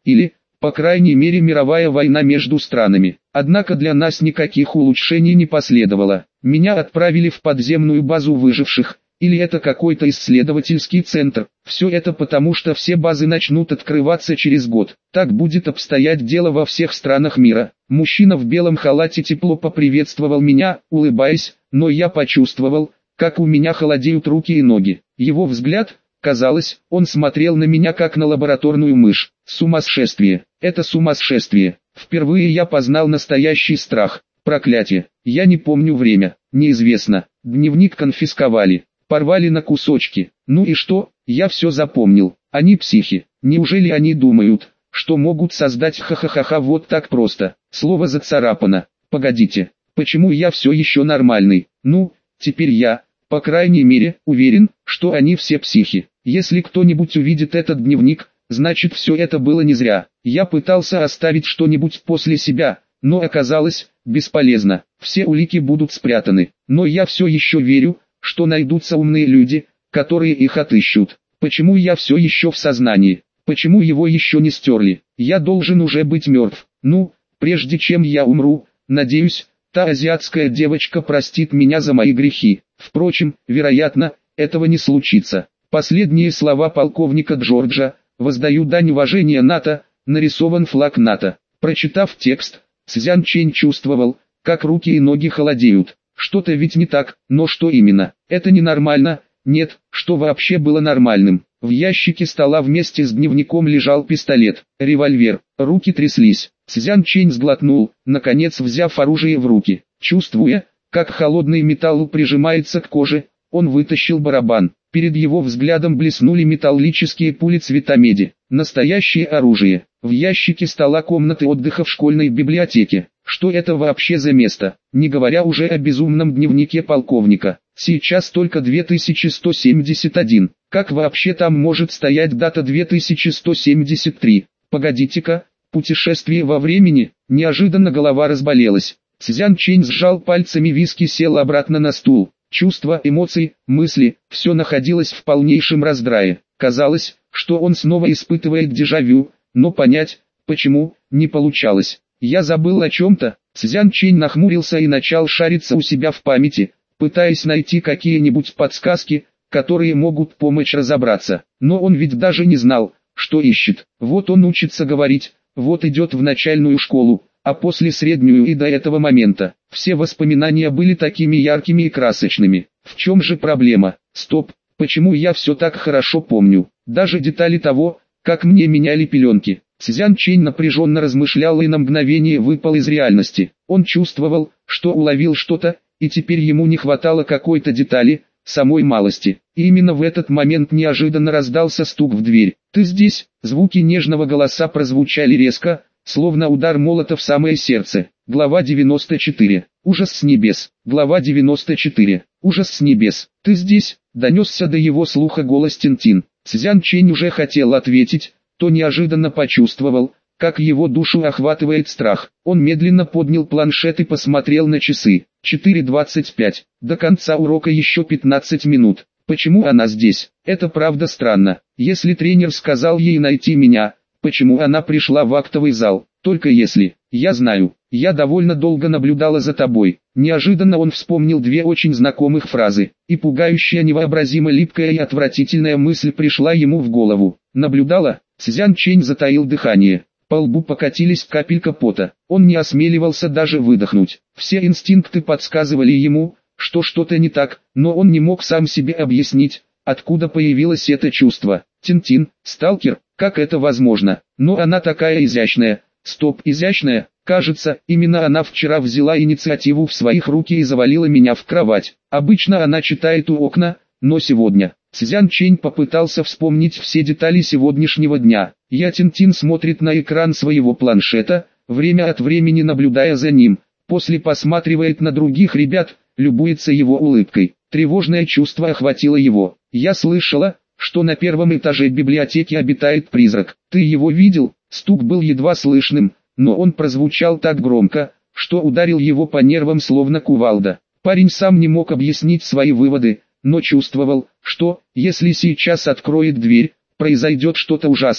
Speaker 1: или, по крайней мере, мировая война между странами. Однако для нас никаких улучшений не последовало. Меня отправили в подземную базу выживших, или это какой-то исследовательский центр. Все это потому, что все базы начнут открываться через год. Так будет обстоять дело во всех странах мира. Мужчина в белом халате тепло поприветствовал меня, улыбаясь, но я почувствовал, как у меня холодеют руки и ноги. Его взгляд, казалось, он смотрел на меня как на лабораторную мышь. Сумасшествие. Это сумасшествие. Впервые я познал настоящий страх. Проклятие. Я не помню время. Неизвестно. Дневник конфисковали. Порвали на кусочки. Ну и что? Я все запомнил. Они психи. Неужели они думают, что могут создать ха-ха-ха-ха вот так просто? Слово зацарапано. Погодите. Почему я все еще нормальный? Ну, теперь я, по крайней мере, уверен, что они все психи. Если кто-нибудь увидит этот дневник, значит все это было не зря. Я пытался оставить что-нибудь после себя, но оказалось, бесполезно. Все улики будут спрятаны. Но я все еще верю, что найдутся умные люди, которые их отыщут. Почему я все еще в сознании? Почему его еще не стерли? Я должен уже быть мертв. Ну, прежде чем я умру, надеюсь, та азиатская девочка простит меня за мои грехи. Впрочем, вероятно, этого не случится. Последние слова полковника Джорджа: «Воздаю дань уважения НАТО», нарисован флаг НАТО. Прочитав текст, Цзян Чэнь чувствовал, как руки и ноги холодеют. Что-то ведь не так, но что именно? Это ненормально. Нет, что вообще было нормальным? В ящике стола вместе с дневником лежал пистолет, револьвер, руки тряслись. Цзян Чэнь сглотнул, наконец взяв оружие в руки. Чувствуя, как холодный металл прижимается к коже, он вытащил барабан. Перед его взглядом блеснули металлические пули цвета меди. Настоящее оружие. В ящике стола комнаты отдыха в школьной библиотеке. Что это вообще за место? Не говоря уже о безумном дневнике полковника. Сейчас только две тысячи сто семьдесят один. Как вообще там может стоять дата две тысячи сто семьдесят три? Погодите-ка, путешествие во времени? Неожиданно голова разболелась. Цзян Чэнь сжал пальцами виски, сел обратно на стул. Чувства, эмоции, мысли, все находилось в полнейшем раздрае. Казалось, что он снова испытывает дежавю, но понять, почему, не получалось. Я забыл о чем-то. Цзян Чэнь нахмурился и начал шариться у себя в памяти, пытаясь найти какие-нибудь подсказки, которые могут помочь разобраться. Но он ведь даже не знал, что ищет. Вот он учится говорить, вот идет в начальную школу, а после среднюю и до этого момента. Все воспоминания были такими яркими и красочными. В чем же проблема? Стоп, почему я все так хорошо помню? Даже детали того, как мне меняли пеленки. Цзян Чэнь напряженно размышлял и на мгновение выпал из реальности. Он чувствовал, что уловил что-то, и теперь ему не хватало какой-то детали, самой малости. И именно в этот момент неожиданно раздался стук в дверь. «Ты здесь?» Звуки нежного голоса прозвучали резко, словно удар молота в самое сердце. Глава девяносто четыре. Ужас с небес. Глава девяносто четыре. Ужас с небес. «Ты здесь?» Донесся до его слуха голос Тинтин. Цзян Чэнь уже хотел ответить, то неожиданно почувствовал, как его душу охватывает страх. Он медленно поднял планшет и посмотрел на часы. четыре двадцать пять. До конца урока еще пятнадцать минут. Почему она здесь? Это правда странно. Если тренер сказал ей найти меня, почему она пришла в актовый зал? Только если. Я знаю. Я довольно долго наблюдала за тобой. Неожиданно он вспомнил две очень знакомых фразы. И пугающая, невообразимо липкая и отвратительная мысль пришла ему в голову. Наблюдала? Цзян Чэнь затаил дыхание. По лбу покатились капелька пота. Он не осмеливался даже выдохнуть. Все инстинкты подсказывали ему, что что-то не так, но он не мог сам себе объяснить, откуда появилось это чувство. Тинтин, сталкер, как это возможно? Но она такая изящная. Стоп, изящная? Кажется, именно она вчера взяла инициативу в свои руки и завалила меня в кровать. Обычно она читает у окна, но сегодня... Цзян Чэнь попытался вспомнить все детали сегодняшнего дня. Я Тинтин смотрит на экран своего планшета, время от времени наблюдая за ним, после посматривает на других ребят, любуется его улыбкой. Тревожное чувство охватило его. Я слышала, что на первом этаже библиотеки обитает призрак. Ты его видел? Стук был едва слышным, но он прозвучал так громко, что ударил его по нервам словно кувалда. Парень сам не мог объяснить свои выводы, но чувствовал, что, если сейчас откроет дверь, произойдет что-то ужасное.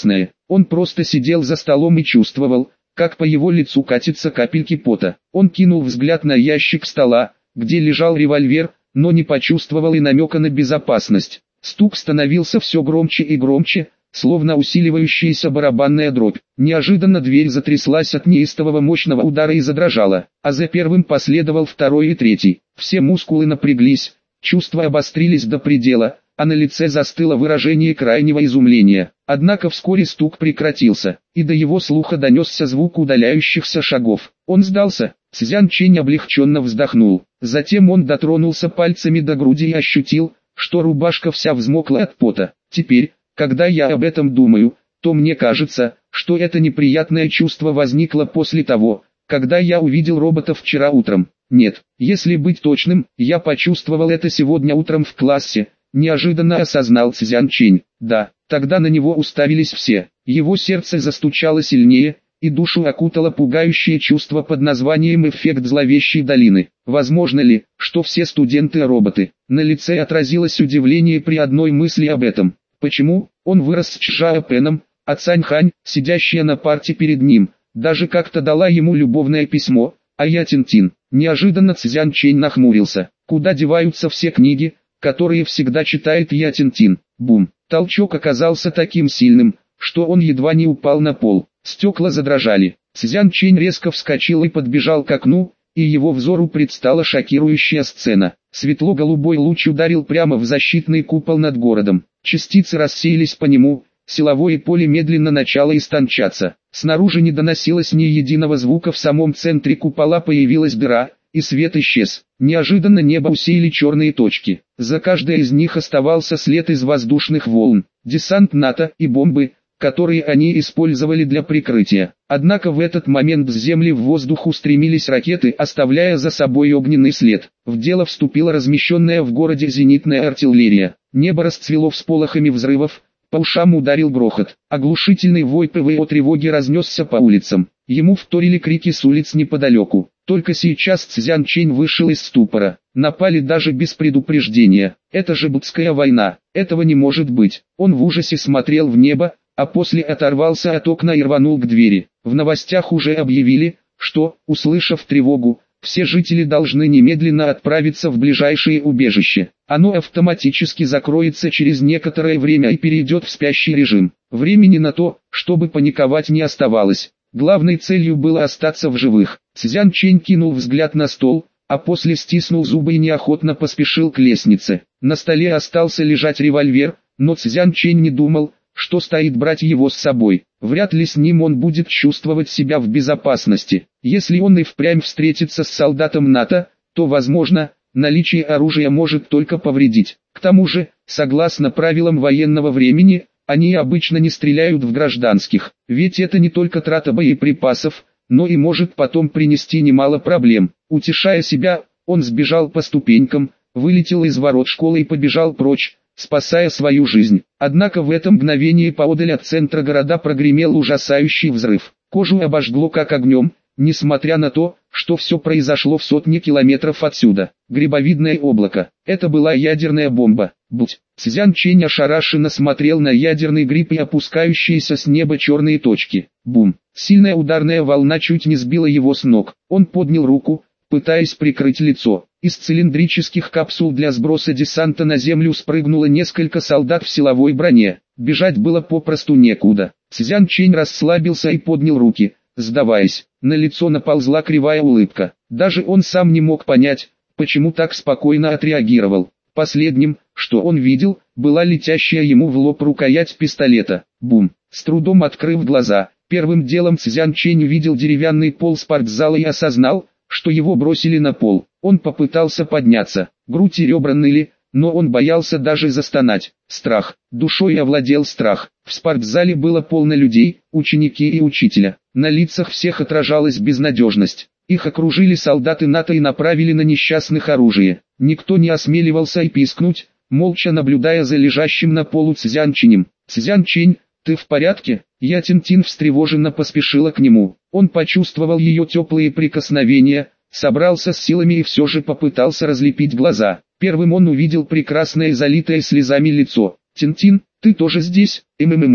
Speaker 1: Он просто сидел за столом и чувствовал, как по его лицу катятся капельки пота. Он кинул взгляд на ящик стола, где лежал револьвер, но не почувствовал и намека на безопасность. Стук становился все громче и громче, словно усиливающаяся барабанная дробь. Неожиданно дверь затряслась от неистового мощного удара и задрожала, а за первым последовал второй и третий. Все мускулы напряглись, чувства обострились до предела, а на лице застыло выражение крайнего изумления. Однако вскоре стук прекратился, и до его слуха донесся звук удаляющихся шагов. Он сдался. Цзян Чэнь облегченно вздохнул. Затем он дотронулся пальцами до груди и ощутил, что рубашка вся взмокла от пота. Теперь, когда я об этом думаю, то мне кажется, что это неприятное чувство возникло после того, когда я увидел робота вчера утром. Нет, если быть точным, я почувствовал это сегодня утром в классе, неожиданно осознал Цзян Чэнь. Да, тогда на него уставились все. Его сердце застучало сильнее, и душу окутало пугающее чувство под названием «эффект зловещей долины». Возможно ли, что все студенты роботы? На лице отразилось удивление при одной мысли об этом. Почему? Он вырос с Чжао Пеном, а Цань Хань, сидящая на парте перед ним, даже как-то дала ему любовное письмо, а я Тинтин. Неожиданно Цзян Чэнь нахмурился. Куда деваются все книги, которые всегда читает я Тинтин? Бум! Толчок оказался таким сильным, что он едва не упал на пол. Стекла задрожали. Цзян Чэнь резко вскочил и подбежал к окну, и его взору предстала шокирующая сцена. Светло-голубой луч ударил прямо в защитный купол над городом. Частицы рассеялись по нему, силовое поле медленно начало истончаться. Снаружи не доносилось ни единого звука, в самом центре купола появилась дыра, и свет исчез. Неожиданно небо усеяли черные точки. За каждой из них оставался след из воздушных волн, десант НАТО и бомбы, которые они использовали для прикрытия. Однако в этот момент с земли в воздух устремились ракеты, оставляя за собой огненный след. В дело вступила размещенная в городе зенитная артиллерия. Небо расцвело всполохами взрывов, по ушам ударил грохот. Оглушительный вой ПВО тревоги разнесся по улицам. Ему вторили крики с улиц неподалеку. Только сейчас Цзян Чэнь вышел из ступора. Напали даже без предупреждения. Это же Будская война. Этого не может быть. Он в ужасе смотрел в небо, а после оторвался от окна и рванул к двери. В новостях уже объявили, что, услышав тревогу, все жители должны немедленно отправиться в ближайшее убежище. Оно автоматически закроется через некоторое время и перейдет в спящий режим. Времени на то, чтобы паниковать, не оставалось. Главной целью было остаться в живых. Цзян Чэнь кинул взгляд на стол, а после стиснул зубы и неохотно поспешил к лестнице. На столе остался лежать револьвер, но Цзян Чэнь не думал, что стоит брать его с собой. Вряд ли с ним он будет чувствовать себя в безопасности. Если он и впрямь встретится с солдатом НАТО, то, возможно, наличие оружия может только повредить. К тому же, согласно правилам военного времени, они обычно не стреляют в гражданских, ведь это не только трата боеприпасов, но и может потом принести немало проблем. Утешая себя, он сбежал по ступенькам, вылетел из ворот школы и побежал прочь, спасая свою жизнь. Однако в это мгновение поодаль от центра города прогремел ужасающий взрыв. Кожу обожгло как огнем, несмотря на то, что все произошло в сотне километров отсюда. Грибовидное облако. Это была ядерная бомба. Будь. Цзян Чэнь ошарашенно смотрел на ядерный гриб и опускающиеся с неба черные точки. Бум. Сильная ударная волна чуть не сбила его с ног. Он поднял руку, пытаясь прикрыть лицо. Из цилиндрических капсул для сброса десанта на землю спрыгнуло несколько солдат в силовой броне. Бежать было попросту некуда. Цзян Чэнь расслабился и поднял руки, сдаваясь. На лицо наползла кривая улыбка. Даже он сам не мог понять, почему так спокойно отреагировал. Последним, что он видел, была летящая ему в лоб рукоять пистолета. Бум. С трудом открыв глаза, первым делом Цзян Чэнь увидел деревянный пол спортзала и осознал, что его бросили на пол. Он попытался подняться, грудь и ребра ныли, но он боялся даже застонать. Страх. Душой овладел страх. В спортзале было полно людей, ученики и учителя. На лицах всех отражалась безнадежность. Их окружили солдаты НАТО и направили на несчастных оружие. Никто не осмеливался и пискнуть, молча наблюдая за лежащим на полу Цзян Чэнем. «Цзян Чэнь, ты в порядке?» Я Тинтин встревоженно поспешила к нему. Он почувствовал ее теплые прикосновения, собрался с силами и все же попытался разлепить глаза. Первым он увидел прекрасное залитое слезами лицо. «Тинтин, ты тоже здесь?» «МММ».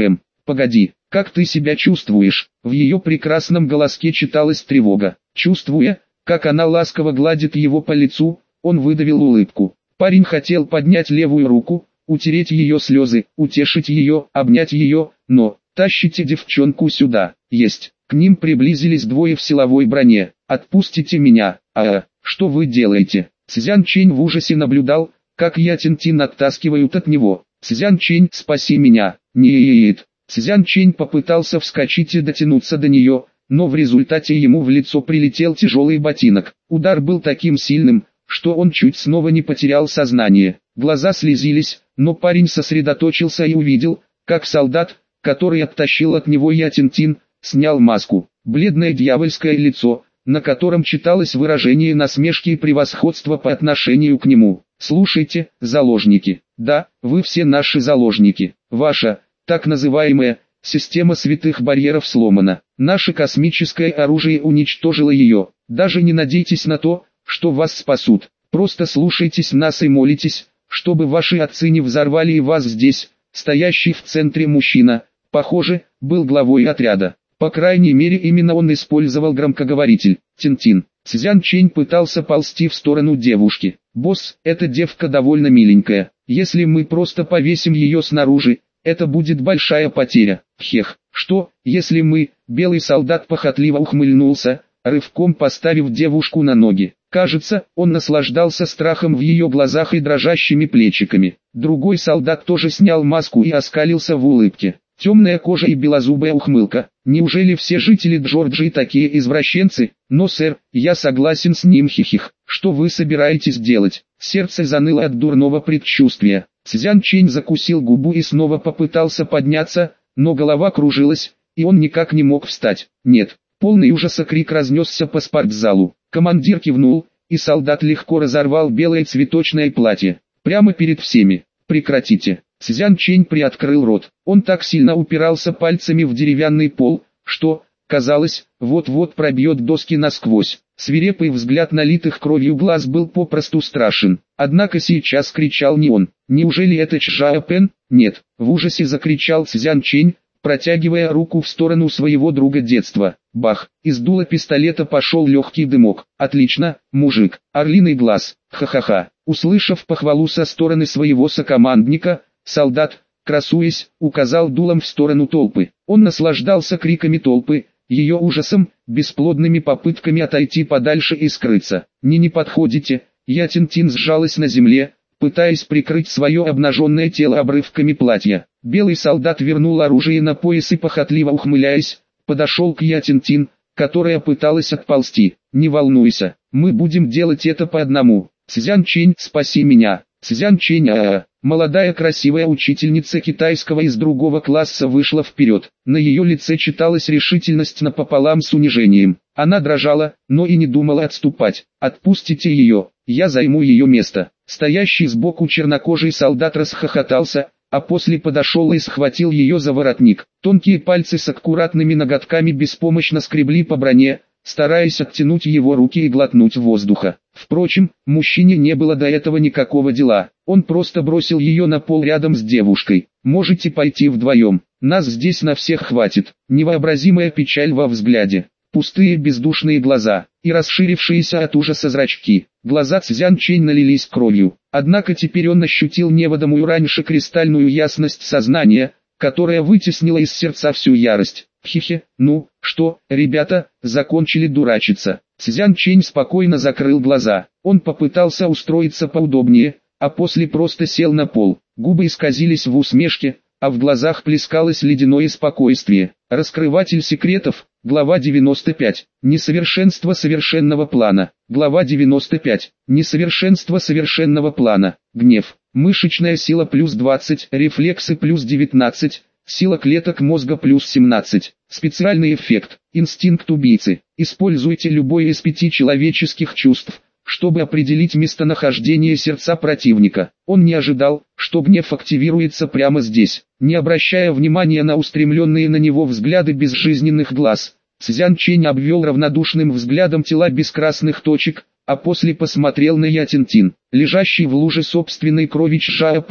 Speaker 1: погоди, как ты себя чувствуешь?» В ее прекрасном голоске читалась тревога. Чувствуя, как она ласково гладит его по лицу, он выдавил улыбку. Парень хотел поднять левую руку, утереть ее слезы, утешить ее, обнять ее, но «тащите девчонку сюда». Есть. К ним приблизились двое в силовой броне. «Отпустите меня». «А, что вы делаете?» Цзян Чэнь в ужасе наблюдал, как Я Тинтин оттаскивают от него. «Цзян Чэнь, спаси меня!» «Нет!» Цзян Чэнь попытался вскочить и дотянуться до нее, но в результате ему в лицо прилетел тяжелый ботинок. Удар был таким сильным, что он чуть снова не потерял сознание. Глаза слезились, но парень сосредоточился и увидел, как солдат, который оттащил от него Я Тинтин, снял маску. Бледное дьявольское лицо, на котором читалось выражение насмешки и превосходства по отношению к нему. «Слушайте, заложники, да, вы все наши заложники. Ваша, так называемая, система святых барьеров сломана. Наше космическое оружие уничтожило ее. Даже не надейтесь на то, что вас спасут. Просто слушайтесь нас и молитесь, чтобы ваши отцы не взорвали и вас здесь». Стоящий в центре мужчина, похоже, был главой отряда. По крайней мере именно он использовал громкоговоритель. Тинтин. Цзян Чэнь пытался ползти в сторону девушки. «Босс, эта девка довольно миленькая. Если мы просто повесим ее снаружи, это будет большая потеря». «Хех, что, если мы...» Белый солдат похотливо ухмыльнулся, рывком поставив девушку на ноги. Кажется, он наслаждался страхом в ее глазах и дрожащими плечиками. Другой солдат тоже снял маску и оскалился в улыбке. Темная кожа и белозубая ухмылка. Неужели все жители Джорджии такие извращенцы? Но, сэр, я согласен с ним, хихих. Что вы собираетесь делать? Сердце заныло от дурного предчувствия. Цзян Чэнь закусил губу и снова попытался подняться, но голова кружилась, и он никак не мог встать. Нет. Полный ужаса крик разнесся по спортзалу. Командир кивнул, и солдат легко разорвал белое цветочное платье. Прямо перед всеми. «Прекратите». Цзян Чэнь приоткрыл рот. Он так сильно упирался пальцами в деревянный пол, что, казалось, вот-вот пробьет доски насквозь. Свирепый взгляд налитых кровью глаз был попросту страшен. Однако сейчас кричал не он. «Неужели это Чжао Пен?» «Нет», в ужасе закричал Цзян Чэнь, протягивая руку в сторону своего друга детства. Бах! Из дула пистолета пошел легкий дымок. «Отлично, мужик! Орлиный глаз! Ха-ха-ха!» Услышав похвалу со стороны своего сокомандника, солдат, красуясь, указал дулом в сторону толпы. Он наслаждался криками толпы, ее ужасом, бесплодными попытками отойти подальше и скрыться. «Не не подходите!» Я Тинтин сжалась на земле, пытаясь прикрыть свое обнаженное тело обрывками платья. Белый солдат вернул оружие на пояс и, похотливо ухмыляясь, подошел к Я Тинтин, которая пыталась отползти. «Не волнуйся, мы будем делать это по одному. Цзян Чэнь, спаси меня». Цзян Чэнь, а-а-а. Молодая красивая учительница китайского из другого класса вышла вперед. На ее лице читалась решительность напополам с унижением. Она дрожала, но и не думала отступать. «Отпустите ее, я займу ее место». Стоящий сбоку чернокожий солдат расхохотался, а после подошел и схватил ее за воротник. Тонкие пальцы с аккуратными ноготками беспомощно скребли по броне, стараясь оттянуть его руки и глотнуть воздуха. Впрочем, мужчине не было до этого никакого дела. Он просто бросил ее на пол рядом с девушкой. «Можете пойти вдвоем, нас здесь на всех хватит». Невообразимая печаль во взгляде, пустые бездушные глаза и расширившиеся от ужаса зрачки. Глаза Цзян Чэнь налились кровью. Однако теперь он ощутил неведомую раньше кристальную ясность сознания, которая вытеснила из сердца всю ярость. Хе-хе, ну, что, ребята, закончили дурачиться. Цзян Чэнь спокойно закрыл глаза. Он попытался устроиться поудобнее, а после просто сел на пол. Губы исказились в усмешке, а в глазах плескалось ледяное спокойствие. Раскрыватель секретов, глава девяносто пять. Несовершенство совершенного плана. Глава девяносто пять. Несовершенство совершенного плана. Гнев. Мышечная сила плюс двадцать, рефлексы плюс девятнадцать. Сила клеток мозга плюс семнадцать. Специальный эффект. Инстинкт убийцы. Используйте любое из пяти человеческих чувств, чтобы определить местонахождение сердца противника. Он не ожидал, что гнев активируется прямо здесь. Не обращая внимания на устремленные на него взгляды безжизненных глаз, Цзян Чэнь обвел равнодушным взглядом тела без красных точек, а после посмотрел на Я Тинтин, лежащий в луже собственной крови Чжао Пен,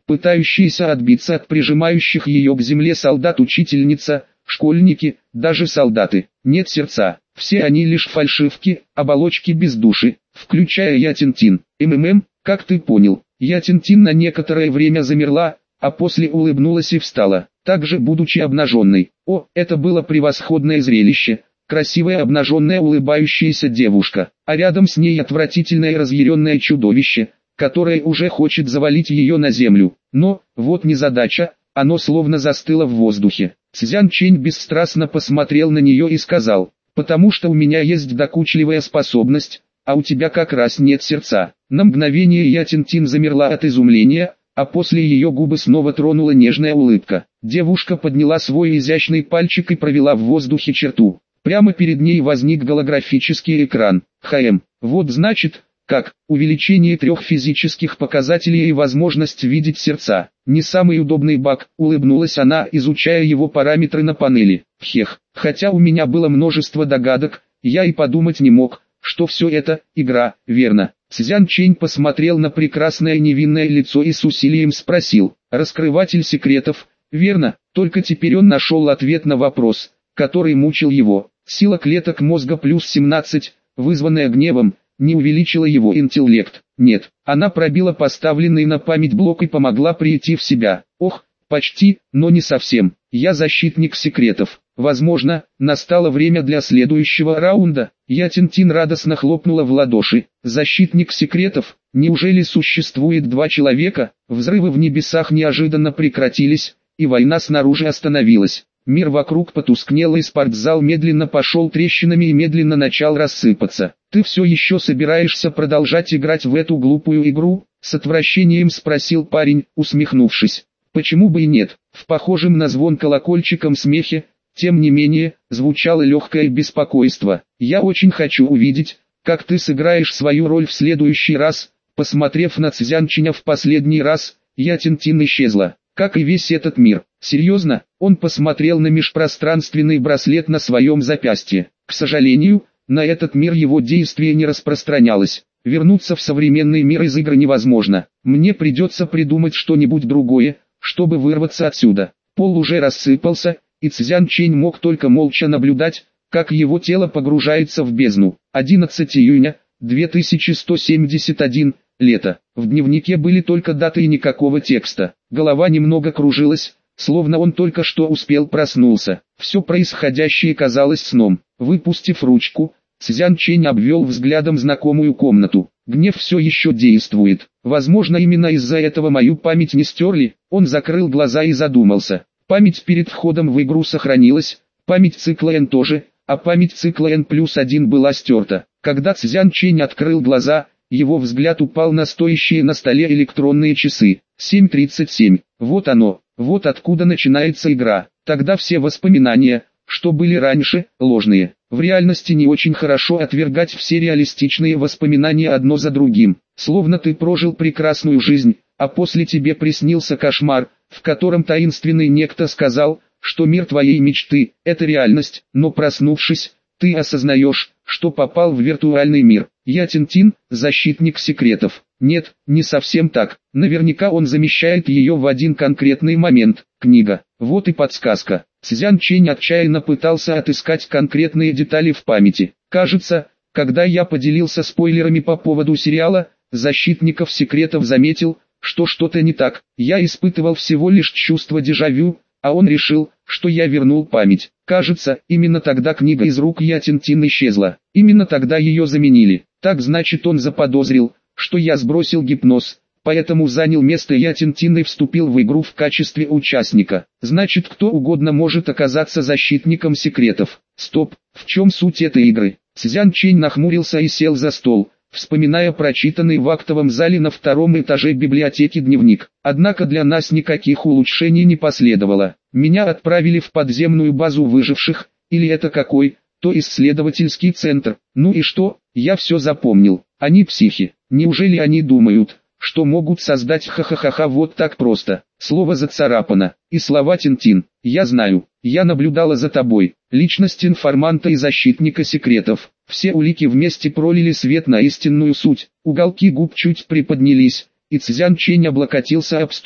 Speaker 1: пытающиеся отбиться от прижимающих ее к земле солдат-учительница, школьники, даже солдаты. Нет сердца, все они лишь фальшивки, оболочки без души, включая я Тинтин. МММ, как ты понял, я Тинтин на некоторое время замерла, а после улыбнулась и встала, также будучи обнаженной. О, это было превосходное зрелище. Красивая обнаженная улыбающаяся девушка, а рядом с ней отвратительное разъяренное чудовище, которое уже хочет завалить ее на землю. Но, вот незадача, оно словно застыло в воздухе. Цзян Чэнь бесстрастно посмотрел на нее и сказал: «Потому что у меня есть докучливая способность, а у тебя как раз нет сердца». На мгновение я Тинтин замерла от изумления, а после ее губы снова тронула нежная улыбка. Девушка подняла свой изящный пальчик и провела в воздухе черту. Прямо перед ней возник голографический экран. ХМ. Вот значит, как, увеличение трех физических показателей и возможность видеть сердца. Не самый удобный баг, улыбнулась она, изучая его параметры на панели. Хех, хотя у меня было множество догадок, я и подумать не мог, что все это игра, верно. Цзян Чэнь посмотрел на прекрасное невинное лицо и с усилием спросил: раскрыватель секретов, верно? Только теперь он нашел ответ на вопрос, который мучил его. Сила клеток мозга плюс семнадцать, вызванная гневом, не увеличила его интеллект. Нет, она пробила поставленный на память блок и помогла прийти в себя. Ох, почти, но не совсем. Я защитник секретов. Возможно, настало время для следующего раунда. Я Тинтин радостно хлопнула в ладоши. Защитник секретов? Неужели существует два человека? Взрывы в небесах неожиданно прекратились, и война снаружи остановилась. Мир вокруг потускнел, и спортзал медленно пошел трещинами и медленно начал рассыпаться. «Ты все еще собираешься продолжать играть в эту глупую игру?» — с отвращением спросил парень, усмехнувшись. «Почему бы и нет?» В похожем на звон колокольчиком смехе, тем не менее, звучало легкое беспокойство. «Я очень хочу увидеть, как ты сыграешь свою роль в следующий раз». Посмотрев на Цзян Чэня в последний раз, я Тинтин исчезла, как и весь этот мир. Серьезно? Он посмотрел на межпространственный браслет на своем запястье. К сожалению, на этот мир его действие не распространялось. Вернуться в современный мир из игры невозможно. Мне придется придумать что-нибудь другое, чтобы вырваться отсюда. Пол уже рассыпался, и Цзян Чэнь мог только молча наблюдать, как его тело погружается в бездну. одиннадцатого июня две тысячи сто семьдесят один, лето. В дневнике были только даты и никакого текста. Голова немного кружилась, словно он только что успел проснуться. Все происходящее казалось сном. Выпустив ручку, Цзян Чэнь обвел взглядом знакомую комнату. Гнев все еще действует. Возможно, именно из-за этого мою память не стерли. Он закрыл глаза и задумался. Память перед входом в игру сохранилась, память цикла N тоже, а память цикла N плюс один была стерта. Когда Цзян Чэнь открыл глаза, его взгляд упал на стоящие на столе электронные часы. семь тридцать семь. Вот оно, вот откуда начинается игра. Тогда все воспоминания, что были раньше, ложные. В реальности не очень хорошо отвергать все реалистичные воспоминания одно за другим. Словно ты прожил прекрасную жизнь, а после тебе приснился кошмар, в котором таинственный некто сказал, что мир твоей мечты – это реальность, но проснувшись, ты осознаешь, что попал в виртуальный мир. Я Тинтин, защитник секретов. Нет, не совсем так. Наверняка он замещает ее в один конкретный момент. Книга. Вот и подсказка. Цзян Чэнь отчаянно пытался отыскать конкретные детали в памяти. Кажется, когда я поделился спойлерами по поводу сериала «Защитников секретов», заметил, что что-то не так. Я испытывал всего лишь чувство дежавю, а он решил, что я вернул память. Кажется, именно тогда книга из рук я Тинтин исчезла. Именно тогда ее заменили. Так значит, он заподозрил, что я сбросил гипноз, поэтому занял место я Тинтин и вступил в игру в качестве участника. Значит, кто угодно может оказаться защитником секретов. Стоп, в чем суть этой игры? Цзян Чэнь нахмурился и сел за стол, вспоминая прочитанный в актовом зале на втором этаже библиотеки дневник. Однако для нас никаких улучшений не последовало. Меня отправили в подземную базу выживших, или это какой, то исследовательский центр. Ну и что, я все запомнил. Они психи. Неужели они думают, что могут создать ха-ха-ха-ха вот так просто? Слово зацарапано. И слова Тинтин. Я знаю, я наблюдала за тобой. Личность информанта и защитника секретов. Все улики вместе пролили свет на истинную суть. Уголки губ чуть приподнялись, и Цзян Чэнь облокотился об стул.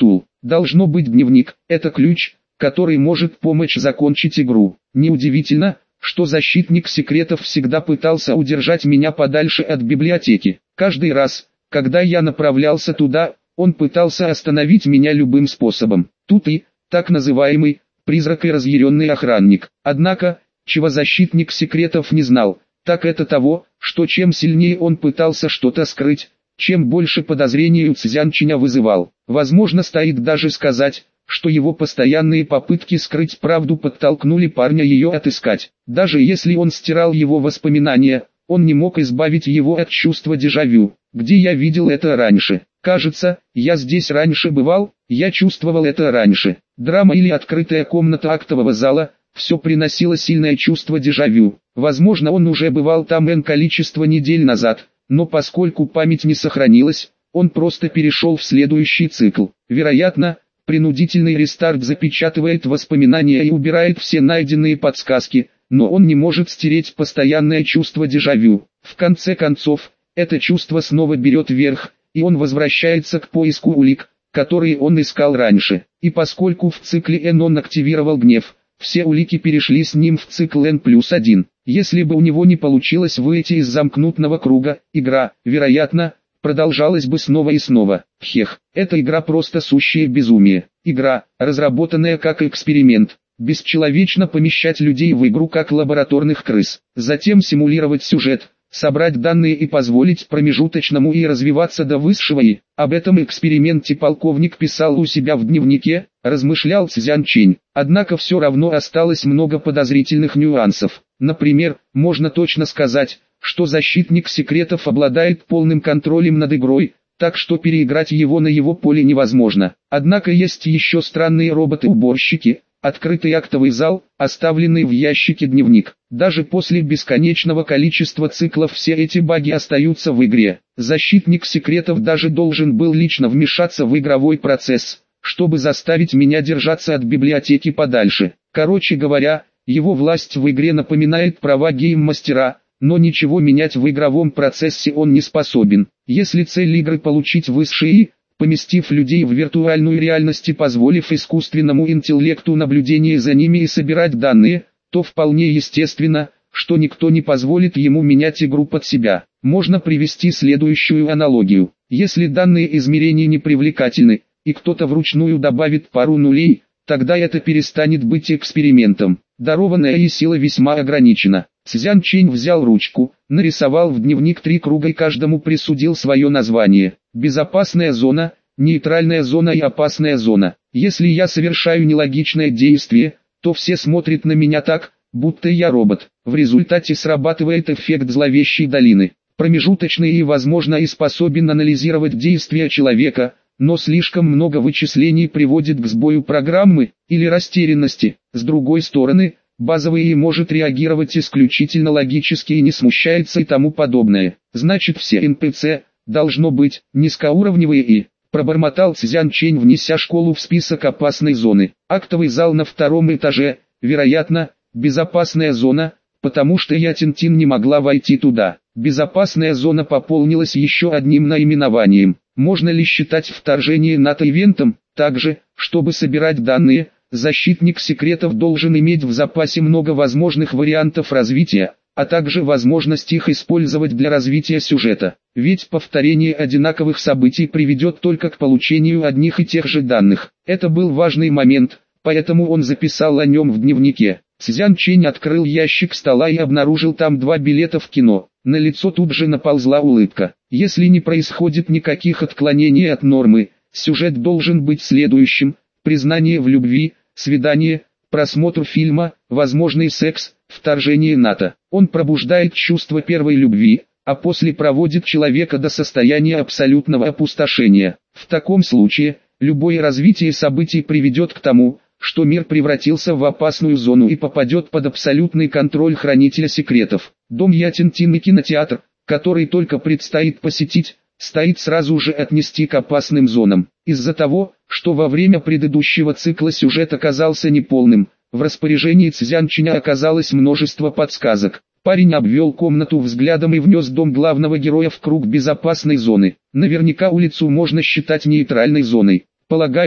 Speaker 1: Должно быть дневник, это ключ, который может помочь закончить игру. Неудивительно, что защитник секретов всегда пытался удержать меня подальше от библиотеки. Каждый раз, когда я направлялся туда, он пытался остановить меня любым способом. Тут и, так называемый, призрак и разъяренный охранник. Однако, чего защитник секретов не знал, так это того, что чем сильнее он пытался что-то скрыть, чем больше подозрений у Цзянчиня вызывал. Возможно, стоит даже сказать, что его постоянные попытки скрыть правду подтолкнули парня ее отыскать. Даже если он стирал его воспоминания, он не мог избавить его от чувства дежавю. Где я видел это раньше? Кажется, я здесь раньше бывал, я чувствовал это раньше. Драма или открытая комната актового зала, все приносило сильное чувство дежавю. Возможно, он уже бывал там n количество недель назад, но поскольку память не сохранилась, он просто перешел в следующий цикл. Вероятно, принудительный рестарт запечатывает воспоминания и убирает все найденные подсказки, но он не может стереть постоянное чувство дежавю. В конце концов, это чувство снова берет верх, и он возвращается к поиску улик, которые он искал раньше. И поскольку в цикле N он активировал гнев, все улики перешли с ним в цикл N плюс один. Если бы у него не получилось выйти из замкнутого круга, игра, вероятно, продолжалась бы снова и снова. Хех, эта игра просто сущее безумие. Игра, разработанная как эксперимент. Бесчеловечно помещать людей в игру как лабораторных крыс. Затем симулировать сюжет, собрать данные и позволить промежуточному и развиваться до высшего и. Об этом эксперименте полковник писал у себя в дневнике, размышлял Цзянчень. Однако все равно осталось много подозрительных нюансов. Например, можно точно сказать, что защитник секретов обладает полным контролем над игрой, так что переиграть его на его поле невозможно. Однако есть еще странные роботы-уборщики, открытый актовый зал, оставленный в ящике дневник. Даже после бесконечного количества циклов все эти баги остаются в игре. Защитник секретов даже должен был лично вмешаться в игровой процесс, чтобы заставить меня держаться от библиотеки подальше. Короче говоря, его власть в игре напоминает права гейм-мастера, но ничего менять в игровом процессе он не способен. Если цель игры получить высшие И, поместив людей в виртуальную реальность и позволив искусственному интеллекту наблюдение за ними и собирать данные, то вполне естественно, что никто не позволит ему менять игру под себя. Можно привести следующую аналогию. Если данные измерений не привлекательны, и кто-то вручную добавит пару нулей, тогда это перестанет быть экспериментом. Дарованная и сила весьма ограничена. Цзянчень взял ручку, нарисовал в дневник три круга и каждому присудил свое название. Безопасная зона, нейтральная зона и опасная зона. Если я совершаю нелогичное действие, то все смотрят на меня так, будто я робот. В результате срабатывает эффект зловещей долины. Промежуточный и, возможно, и способен анализировать действия человека, но слишком много вычислений приводит к сбою программы или растерянности. С другой стороны, базовый И может реагировать исключительно логически и не смущается и тому подобное. Значит, все эн пи си должно быть низкоуровневые И. Пробормотал Цзянчень, внеся школу в список опасной зоны. Актовый зал на втором этаже, вероятно, безопасная зона, потому что я Тинтин не могла войти туда. Безопасная зона пополнилась еще одним наименованием. Можно ли считать вторжение НАТО ивентом? Также, чтобы собирать данные, защитник секретов должен иметь в запасе много возможных вариантов развития, а также возможность их использовать для развития сюжета. Ведь повторение одинаковых событий приведет только к получению одних и тех же данных. Это был важный момент, поэтому он записал о нем в дневнике. Цзянчень открыл ящик стола и обнаружил там два билета в кино. На лицо тут же наползла улыбка. Если не происходит никаких отклонений от нормы, сюжет должен быть следующим: признание в любви, свидание, просмотр фильма, возможный секс, вторжение НАТО. Он пробуждает чувство первой любви, а после проводит человека до состояния абсолютного опустошения. В таком случае, любое развитие событий приведет к тому, что мир превратился в опасную зону и попадет под абсолютный контроль хранителя секретов. Дом Ятинтин и кинотеатр, который только предстоит посетить, стоит сразу же отнести к опасным зонам. Из-за того, что во время предыдущего цикла сюжет оказался неполным, в распоряжении Цзянченя оказалось множество подсказок. Парень обвел комнату взглядом и внес дом главного героя в круг безопасной зоны. Наверняка улицу можно считать нейтральной зоной. Полагаю,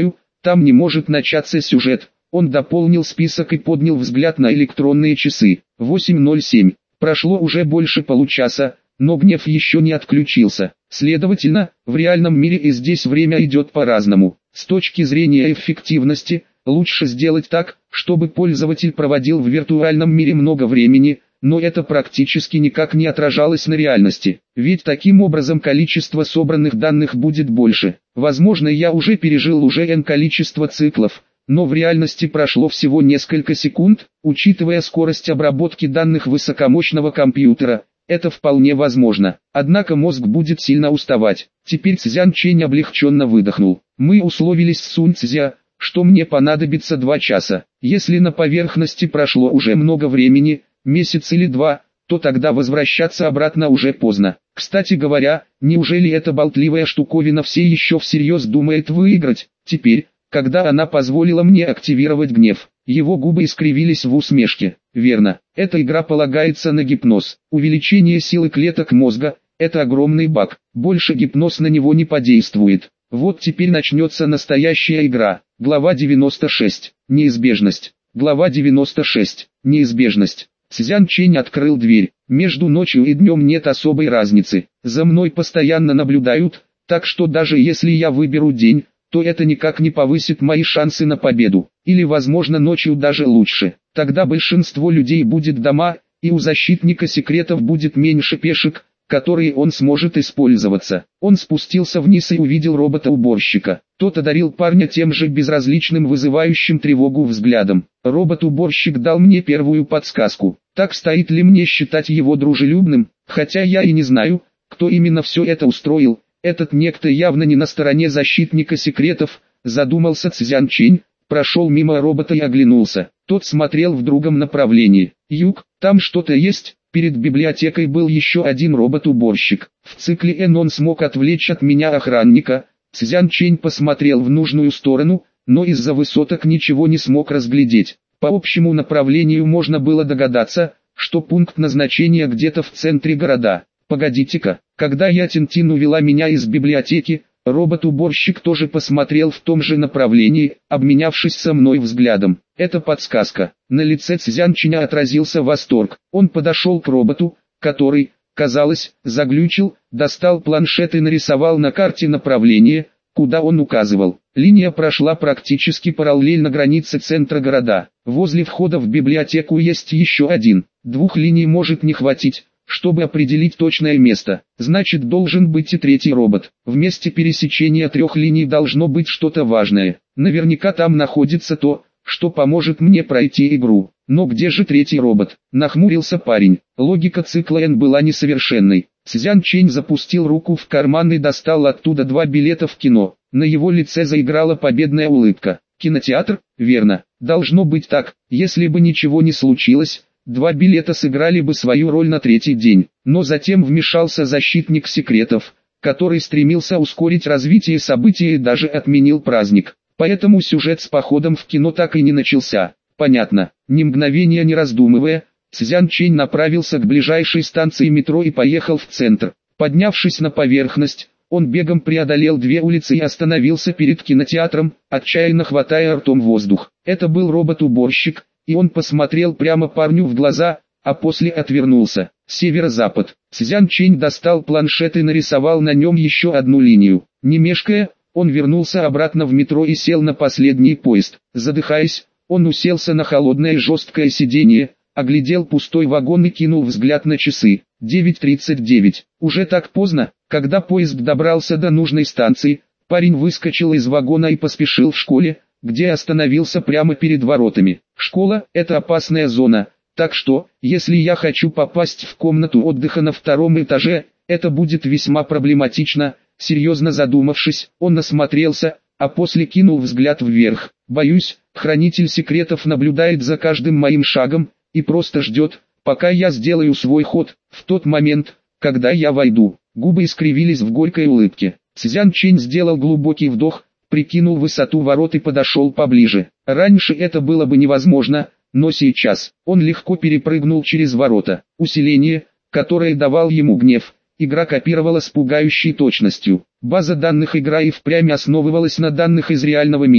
Speaker 1: там не может начаться сюжет. Он дополнил список и поднял взгляд на электронные часы. восемь ноль семь. Прошло уже больше получаса, но гнев еще не отключился. Следовательно, в реальном мире и здесь время идет по-разному. С точки зрения эффективности, лучше сделать так, чтобы пользователь проводил в виртуальном мире много времени, но это практически никак не отражалось на реальности. Ведь таким образом количество собранных данных будет больше. Возможно, я уже пережил уже n количество циклов, но в реальности прошло всего несколько секунд, учитывая скорость обработки данных высокомощного компьютера. Это вполне возможно. Однако мозг будет сильно уставать. Теперь Цзян Чэнь облегченно выдохнул. Мы условились с Сунь Цзя, что мне понадобится два часа. Если на поверхности прошло уже много времени, месяц или два, то тогда возвращаться обратно уже поздно. Кстати говоря, неужели эта болтливая штуковина все еще всерьез думает выиграть? Теперь, когда она позволила мне активировать гнев, его губы искривились в усмешке. Верно, эта игра полагается на гипноз. Увеличение силы клеток мозга – это огромный баг. Больше гипноз на него не подействует. Вот теперь начнется настоящая игра. Глава девяносто шесть. Неизбежность. Глава девяносто шесть. Неизбежность. Цзян Чэнь открыл дверь. Между ночью и днем нет особой разницы. За мной постоянно наблюдают, так что даже если я выберу день, то это никак не повысит мои шансы на победу. Или возможно ночью даже лучше. Тогда большинство людей будет дома, и у защитника секретов будет меньше пешек, которые он сможет использоваться. Он спустился вниз и увидел робота-уборщика. Тот одарил парня тем же безразличным, вызывающим тревогу взглядом. Робот-уборщик дал мне первую подсказку. Так стоит ли мне считать его дружелюбным? Хотя я и не знаю, кто именно все это устроил. Этот некто явно не на стороне защитника секретов, задумался Цзян Чэнь, прошел мимо робота и оглянулся. Тот смотрел в другом направлении. Юг, там что-то есть? Перед библиотекой был еще один робот-уборщик. В цикле N он смог отвлечь от меня охранника. Цзян Чэнь посмотрел в нужную сторону, но из-за высоток ничего не смог разглядеть. По общему направлению можно было догадаться, что пункт назначения где-то в центре города. Погодите-ка, когда я Тинтин увела меня из библиотеки, робот-уборщик тоже посмотрел в том же направлении, обменявшись со мной взглядом. Это подсказка. На лице Цзян Чэня отразился восторг. Он подошел к роботу, который, казалось, заглючил, достал планшет и нарисовал на карте направление, куда он указывал. Линия прошла практически параллельно границе центра города. Возле входа в библиотеку есть еще один. Двух линий может не хватить, чтобы определить точное место. Значит, должен быть и третий робот. В месте пересечения трех линий должно быть что-то важное. Наверняка там находится то, что поможет мне пройти игру. Но где же третий робот? Нахмурился парень. Логика цикла N была несовершенной. Цзян Чэнь запустил руку в карман и достал оттуда два билета в кино. На его лице заиграла победная улыбка. Кинотеатр? Верно. Должно быть так. Если бы ничего не случилось, два билета сыграли бы свою роль на третий день. Но затем вмешался защитник секретов, который стремился ускорить развитие событий и даже отменил праздник. Поэтому сюжет с походом в кино так и не начался. Понятно. Ни мгновения не раздумывая, Цзян Чэнь направился к ближайшей станции метро и поехал в центр. Поднявшись на поверхность, он бегом преодолел две улицы и остановился перед кинотеатром, отчаянно хватая ртом воздух. Это был робот-уборщик, и он посмотрел прямо парню в глаза, а после отвернулся. Северо-запад. Цзян Чэнь достал планшет и нарисовал на нем еще одну линию. Не мешкая, он вернулся обратно в метро и сел на последний поезд. Задыхаясь, он уселся на холодное жесткое сиденье, оглядел пустой вагон и кинул взгляд на часы. девять тридцать девять. Уже так поздно. Когда поезд добрался до нужной станции, парень выскочил из вагона и поспешил в школе, где остановился прямо перед воротами. Школа – это опасная зона, так что, если я хочу попасть в комнату отдыха на втором этаже, это будет весьма проблематично. Серьезно задумавшись, он осмотрелся, а после кинул взгляд вверх. Боюсь, хранитель секретов наблюдает за каждым моим шагом и просто ждет, пока я сделаю свой ход. В тот момент, когда я войду, губы искривились в горькой улыбке. Цзян Чэнь сделал глубокий вдох, прикинул высоту ворот и подошел поближе. Раньше это было бы невозможно, но сейчас он легко перепрыгнул через ворота. Усиление, которое давал ему гнев, игра копировала с пугающей точностью. База данных игры и впрямь основывалась на данных из реального мира.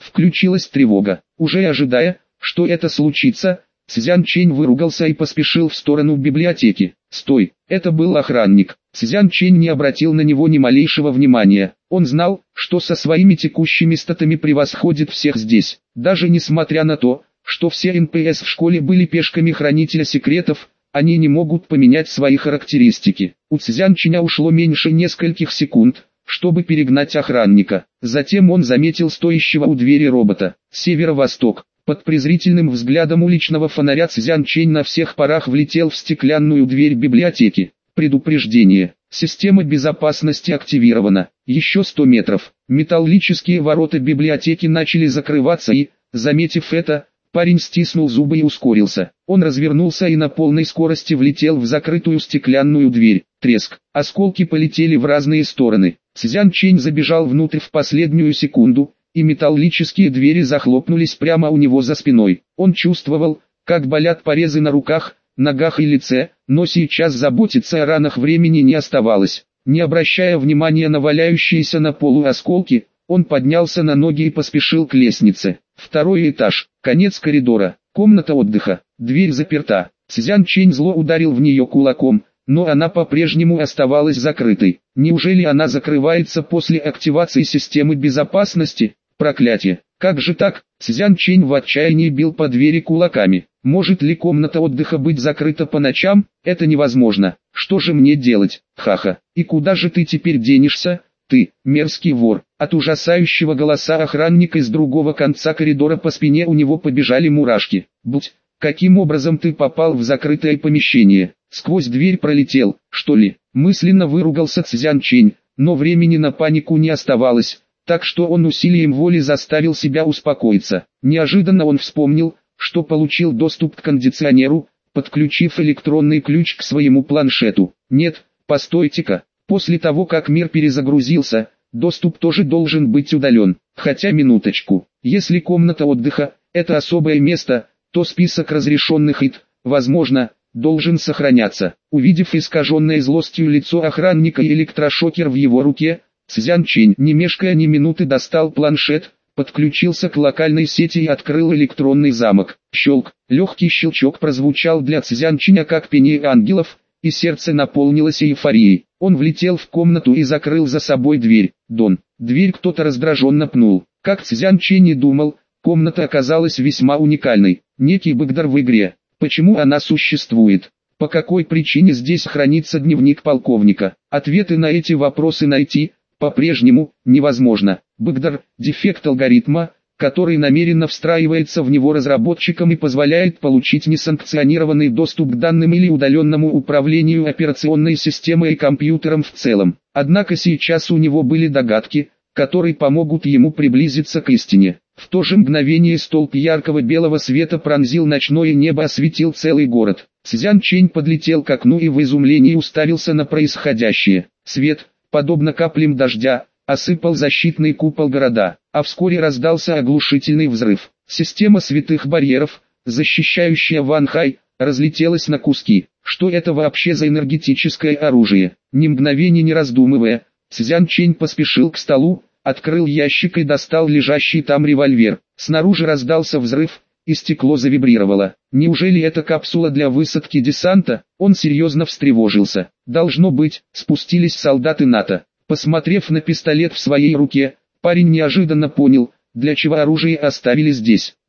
Speaker 1: Включилась тревога. Уже ожидая, что это случится, Цзян Чэнь выругался и поспешил в сторону библиотеки. «Стой!» Это был охранник. Цзян Чэнь не обратил на него ни малейшего внимания. Он знал, что со своими текущими статами превосходит всех здесь. Даже несмотря на то, что все эн пэ эс в школе были пешками хранителя секретов, они не могут поменять свои характеристики. У Цзян Чэня ушло меньше нескольких секунд, чтобы перегнать охранника. Затем он заметил стоящего у двери робота. Северо-восток. Под презрительным взглядом уличного фонаря Цзян Чэнь на всех парах влетел в стеклянную дверь библиотеки. Предупреждение. Система безопасности активирована. Еще сто метров. Металлические ворота библиотеки начали закрываться и, заметив это, парень стиснул зубы и ускорился. Он развернулся и на полной скорости влетел в закрытую стеклянную дверь. Треск. Осколки полетели в разные стороны. Цзян Чэнь забежал внутрь в последнюю секунду, и металлические двери захлопнулись прямо у него за спиной. Он чувствовал, как болят порезы на руках, ногах и лице, но сейчас заботиться о ранах времени не оставалось. Не обращая внимания на валяющиеся на полу осколки, он поднялся на ноги и поспешил к лестнице. Второй этаж, конец коридора, комната отдыха, дверь заперта. Цзян Чэнь зло ударил в нее кулаком, но она по-прежнему оставалась закрытой. Неужели она закрывается после активации системы безопасности? Проклятие! Как же так? Цзян Чэнь в отчаянии бил по двери кулаками. Может ли комната отдыха быть закрыта по ночам? Это невозможно. Что же мне делать? Ха-ха. И куда же ты теперь денешься? Ты, мерзкий вор. От ужасающего голоса охранника из другого конца коридора по спине у него побежали мурашки. Будь, каким образом ты попал в закрытое помещение? Сквозь дверь пролетел, что ли? Мысленно выругался Цзян Чэнь, но времени на панику не оставалось, так что он усилием воли заставил себя успокоиться. Неожиданно он вспомнил, что получил доступ к кондиционеру, подключив электронный ключ к своему планшету. Нет, постойте-ка, после того как мир перезагрузился, доступ тоже должен быть удален. Хотя минуточку, если комната отдыха – это особое место, то список разрешенных ИТ, возможно, должен сохраняться. Увидев искаженное злостью лицо охранника и электрошокер в его руке, Цзян Чэнь, не мешкая ни минуты, достал планшет, подключился к локальной сети и открыл электронный замок. Щелк, легкий щелчок прозвучал для Цзян Чэня как пение ангелов, и сердце наполнилось эйфорией. Он влетел в комнату и закрыл за собой дверь. Дон. Дверь кто-то раздраженно пнул. Как Цзян Чэнь и думал, комната оказалась весьма уникальной. Некий бэгдар в игре. Почему она существует? По какой причине здесь хранится дневник полковника? Ответы на эти вопросы найти по-прежнему невозможно. Бэгдар – дефект алгоритма, который намеренно встраивается в него разработчиком и позволяет получить несанкционированный доступ к данным или удаленному управлению операционной системой и компьютером в целом. Однако сейчас у него были догадки, которые помогут ему приблизиться к истине. В то же мгновение столб яркого белого света пронзил ночное небо, осветил целый город. Цзян Чэнь подлетел к окну и в изумлении уставился на происходящее. Свет, подобно каплям дождя, осыпал защитный купол города, а вскоре раздался оглушительный взрыв. Система святых барьеров, защищающая Ванхай, разлетелась на куски. Что это вообще за энергетическое оружие? Ни мгновения не раздумывая, Цзян Чэнь поспешил к столу, открыл ящик и достал лежащий там револьвер. Снаружи раздался взрыв, и стекло завибрировало. Неужели это капсула для высадки десанта? Он серьезно встревожился. Должно быть, спустились солдаты НАТО. Посмотрев на пистолет в своей руке, парень неожиданно понял, для чего оружие оставили здесь.